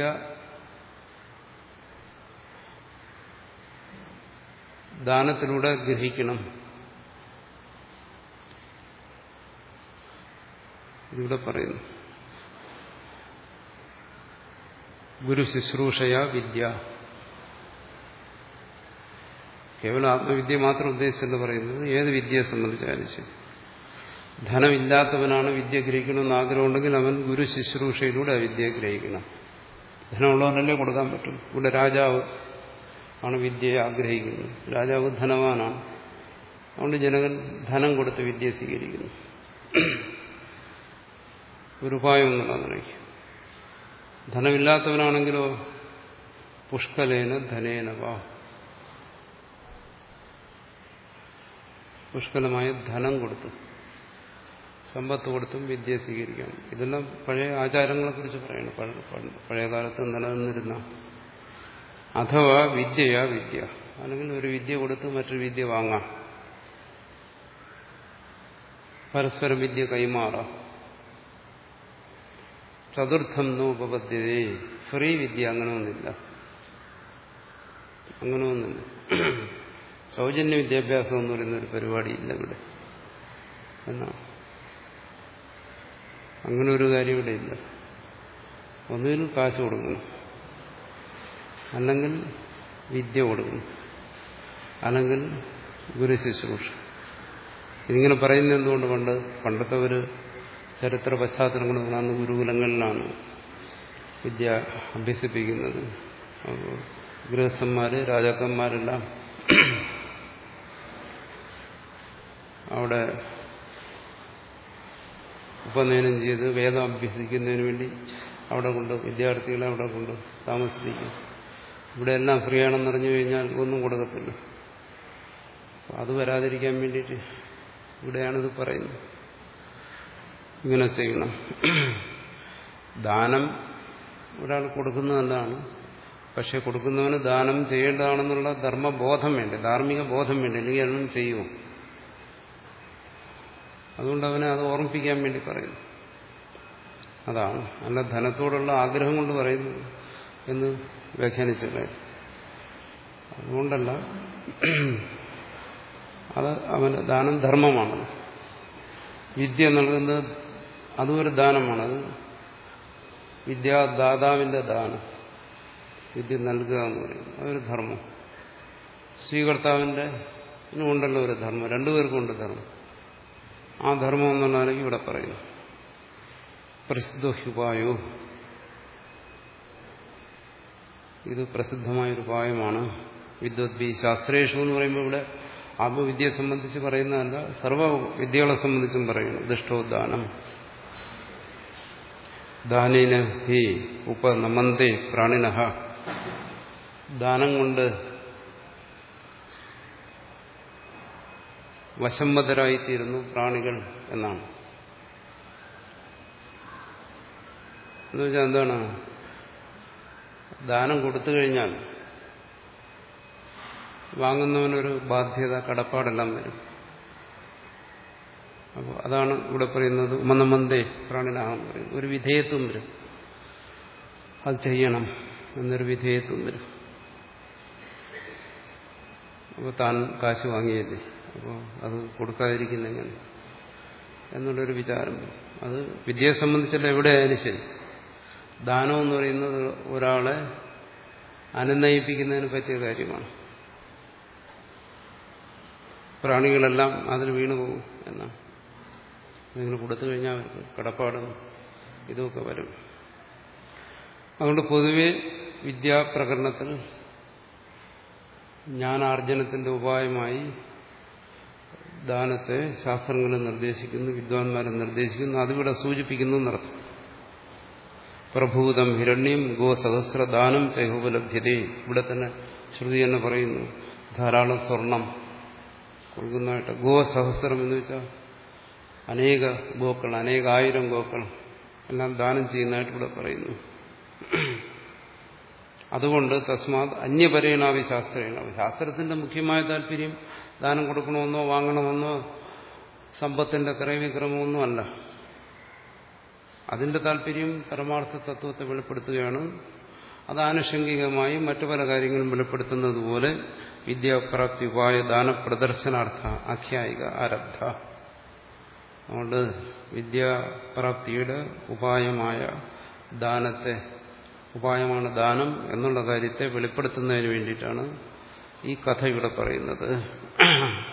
ദാനത്തിലൂടെ ഗ്രഹിക്കണം. ഇതിവിടെ പറയുന്നു ഗുരു ശുശ്രൂഷയ വിദ്യ. കേവലം ആത്മവിദ്യ മാത്രം ഉദ്ദേശിച്ചല്ല പറയുന്നത്, ഏത് വിദ്യയെ സംബന്ധിച്ചാലും ശരി. ധനമില്ലാത്തവനാണ് വിദ്യ ഗ്രഹിക്കണമെന്ന് ആഗ്രഹമുണ്ടെങ്കിൽ അവൻ ഗുരു ശുശ്രൂഷയിലൂടെ ആ വിദ്യ ഗ്രഹിക്കണം. ധനമുള്ളവനല്ലേ കൊടുക്കാൻ പറ്റും. ഇവിടെ രാജാവ് ആണ് വിദ്യയെ ആഗ്രഹിക്കുന്നത്. രാജാവ് ധനവാനാണ്. അതുകൊണ്ട് ജനകൻ ധനം കൊടുത്ത് വിദ്യ സ്വീകരിക്കുന്നു. ഒരു ഉപായം എന്നുള്ളതാണ്. ധനമില്ലാത്തവനാണെങ്കിലോ പുഷ്കലേന ധനേനവ, പുഷ്കലമായ ധനം കൊടുത്തു, സമ്പത്ത് കൊടുത്തും വിദ്യ സ്വീകരിക്കാം. ഇതെല്ലാം പഴയ ആചാരങ്ങളെക്കുറിച്ച് പറയണം. പഴയ കാലത്ത് നിലനിന്നിരുന്ന. അഥവാ വിദ്യയാ വിദ്യ, അല്ലെങ്കിൽ ഒരു വിദ്യ കൊടുത്ത് മറ്റൊരു വിദ്യ വാങ്ങാം. പരസ്പരം വിദ്യ കൈമാറാം. ചതുർത്ഥം നോപപദ്ധ്യതേ, ഫ്രീ വിദ്യ അങ്ങനെ ഒന്നില്ല. അങ്ങനെ ഒന്നില്ല. സൗജന്യ വിദ്യാഭ്യാസം എന്ന് പറയുന്ന ഒരു പരിപാടിയില്ല ഇവിടെ എന്നാ. അങ്ങനെ ഒരു കാര്യം ഇവിടെ ഇല്ല. ഒന്നുകിൽ കാശ് കൊടുക്കണം, അല്ലെങ്കിൽ വിദ്യ കൊടുക്കണം, അല്ലെങ്കിൽ ഗുരു ശുശ്രൂഷ. ഇതിങ്ങനെ പറയുന്നത് എന്തുകൊണ്ട്? പണ്ട് പണ്ടത്തെ ഒരു ചരിത്ര പശ്ചാത്തലം കൊണ്ട് അന്ന് ഗുരുകുലങ്ങളിലാണ് വിദ്യ അഭ്യസിപ്പിക്കുന്നത്. അപ്പോൾ ഗൃഹസ്ഥന്മാര് രാജാക്കന്മാരെല്ലാം അവിടെ ഉപനയനം ചെയ്ത് വേദം അഭ്യസിക്കുന്നതിന് വേണ്ടി അവിടെ കൊണ്ട് വിദ്യാർത്ഥികളെ അവിടെ കൊണ്ട് താമസിപ്പിക്കും. ഇവിടെ എല്ലാം ഫ്രീ ആണെന്ന് അറിഞ്ഞു കഴിഞ്ഞാൽ ഒന്നും കൊടുക്കത്തില്ല. അത് വരാതിരിക്കാൻ വേണ്ടിയിട്ട് ഇവിടെയാണിത് പറയുന്നത്. ഇങ്ങനെ ചെയ്യണം. ദാനം ഒരാൾ കൊടുക്കുന്നത് നല്ലതാണ്. പക്ഷെ കൊടുക്കുന്നവന് ദാനം ചെയ്യേണ്ടതാണെന്നുള്ള ധർമ്മബോധം വേണ്ടേ, ധാർമ്മിക ബോധം വേണ്ടേ, അല്ലെങ്കിൽ അതൊന്നും ചെയ്യുമോ? അതുകൊണ്ട് അവനെ അത് ഓർമ്മിപ്പിക്കാൻ വേണ്ടി പറയുന്നു. അതാണ്. അല്ല ധനത്തോടുള്ള ആഗ്രഹം കൊണ്ട് പറയുന്നു എന്ന് വ്യാഖ്യാനിച്ചല്ലേ. അതുകൊണ്ടല്ല, അത് അവന് ദാനം ധർമ്മമാണ്. വിദ്യ നൽകുന്നത് അതും ഒരു ദാനമാണ്. അത് വിദ്യാദാതാവിന്റെ ദാനം. വിദ്യ നൽകുക എന്ന് പറയുന്നത് അതൊരു ധർമ്മം. സ്വീകർത്താവിന്റെ ഉണ്ടല്ലോ ഒരു ധർമ്മം. രണ്ടുപേർക്കും ഉണ്ട് ധർമ്മം. ആ ധർമ്മം എന്നുള്ളതാണ് ഇവിടെ പറയുന്നു. പ്രസിദ്ധോഹ്യുപായോ, ഇത് പ്രസിദ്ധമായൊരു ഉപായമാണ്. വിദ്വദ്ഭി ശാസ്ത്രേഷു എന്ന് പറയുമ്പോൾ ഇവിടെ ആത്മവിദ്യയെ സംബന്ധിച്ച് പറയുന്നതല്ല, സർവ്വ വിദ്യകളെ സംബന്ധിച്ചും പറയുന്നു. ദുഷ്ടോദ്ദാനം ദാനേന ഹി ഉപനമന്തേ പ്രാണിനഃ, ദാനം കൊണ്ട് വശംവദരായിത്തീരുന്നു പ്രാണികൾ എന്നാണ്. എന്നുവെച്ചാൽ എന്താണ്? ദാനം കൊടുത്തു കഴിഞ്ഞാൽ വാങ്ങുന്നവനൊരു ബാധ്യത, കടപ്പാടെല്ലാം വരും. അപ്പോൾ അതാണ് ഇവിടെ പറയുന്നത്. ഉമനമന്തേ പ്രാണിനാഹം പറയുന്നത്. ഒരു വിധേയത്വം വരും, അത് ചെയ്യണം എന്നൊരു വിധേയത്വം വരും. അപ്പോൾ താൻ കാശ് വാങ്ങിയല്ലേ, അപ്പോൾ അത് കൊടുക്കാതിരിക്കുന്ന എങ്ങനെ എന്നുള്ളൊരു വിചാരം വരും. അത് വിദ്യയെ സംബന്ധിച്ചല്ല, എവിടെയായാലും ശരി. ദാനം എന്ന് പറയുന്നത് ഒരാളെ അനുനയിപ്പിക്കുന്നതിന് പറ്റിയ കാര്യമാണ്. പ്രാണികളെല്ലാം അതിൽ വീണുപോകും എന്നാണ്. നിങ്ങൾ കൊടുത്തു കഴിഞ്ഞാൽ അവർക്ക് കടപ്പാടും ഇതൊക്കെ വരും. അതുകൊണ്ട് പൊതുവെ വിദ്യാപ്രകരണത്തിൽ ജ്ഞാനാർജനത്തിന്റെ ഉപായമായി ദാനത്തെ ശാസ്ത്രങ്ങൾ നിർദ്ദേശിക്കുന്നു, വിദ്വാൻമാരെ നിർദ്ദേശിക്കുന്നു. അതിവിടെ സൂചിപ്പിക്കുന്നു എന്നർത്ഥം. പ്രഭൂതം ഹിരണ്യം ഗോസഹസ്രദാനം ചൈഹോപലഭ്യതേ, ഇവിടെ തന്നെ ശ്രുതി തന്നെ പറയുന്നു. ധാരാളം സ്വർണം കൊടുക്കുന്നതായിട്ട്. ഗോസഹസ്രം എന്ന് വെച്ചാൽ അനേക ഗോക്കൾ, അനേകായിരം ഗോക്കൾ എല്ലാം ദാനം ചെയ്യുന്നതായിട്ട് ഇവിടെ പറയുന്നു. അതുകൊണ്ട് തസ്മാത് അന്യപരേണാവി ശാസ്ത്രേണ, ശാസ്ത്രത്തിന്റെ മുഖ്യമായ താല്പര്യം ദാനം കൊടുക്കണമെന്നോ വാങ്ങണമെന്നോ സമ്പത്തിന്റെ ക്രയവിക്രമമൊന്നും അല്ല. അതിന്റെ താല്പര്യം പരമാർത്ഥ തത്വത്തെ വെളിപ്പെടുത്തുകയാണ്. അത് ആനുഷംഗികമായി മറ്റു പല കാര്യങ്ങളും വെളിപ്പെടുത്തുന്നത് പോലെ വിദ്യാപ്രാപ്തി ഉപായ ദാനപ്രദർശനാർത്ഥ ആഖ്യായിക ആരബ്ധ. അതുകൊണ്ട് വിദ്യാപ്രാപ്തിയുടെ ഉപായമായ ദാനത്തെ, ഉപായമാണ് ദാനം എന്നുള്ള കാര്യത്തെ വെളിപ്പെടുത്തുന്നതിന് വേണ്ടിയിട്ടാണ് ഈ കഥ ഇവിടെ പറയുന്നത്.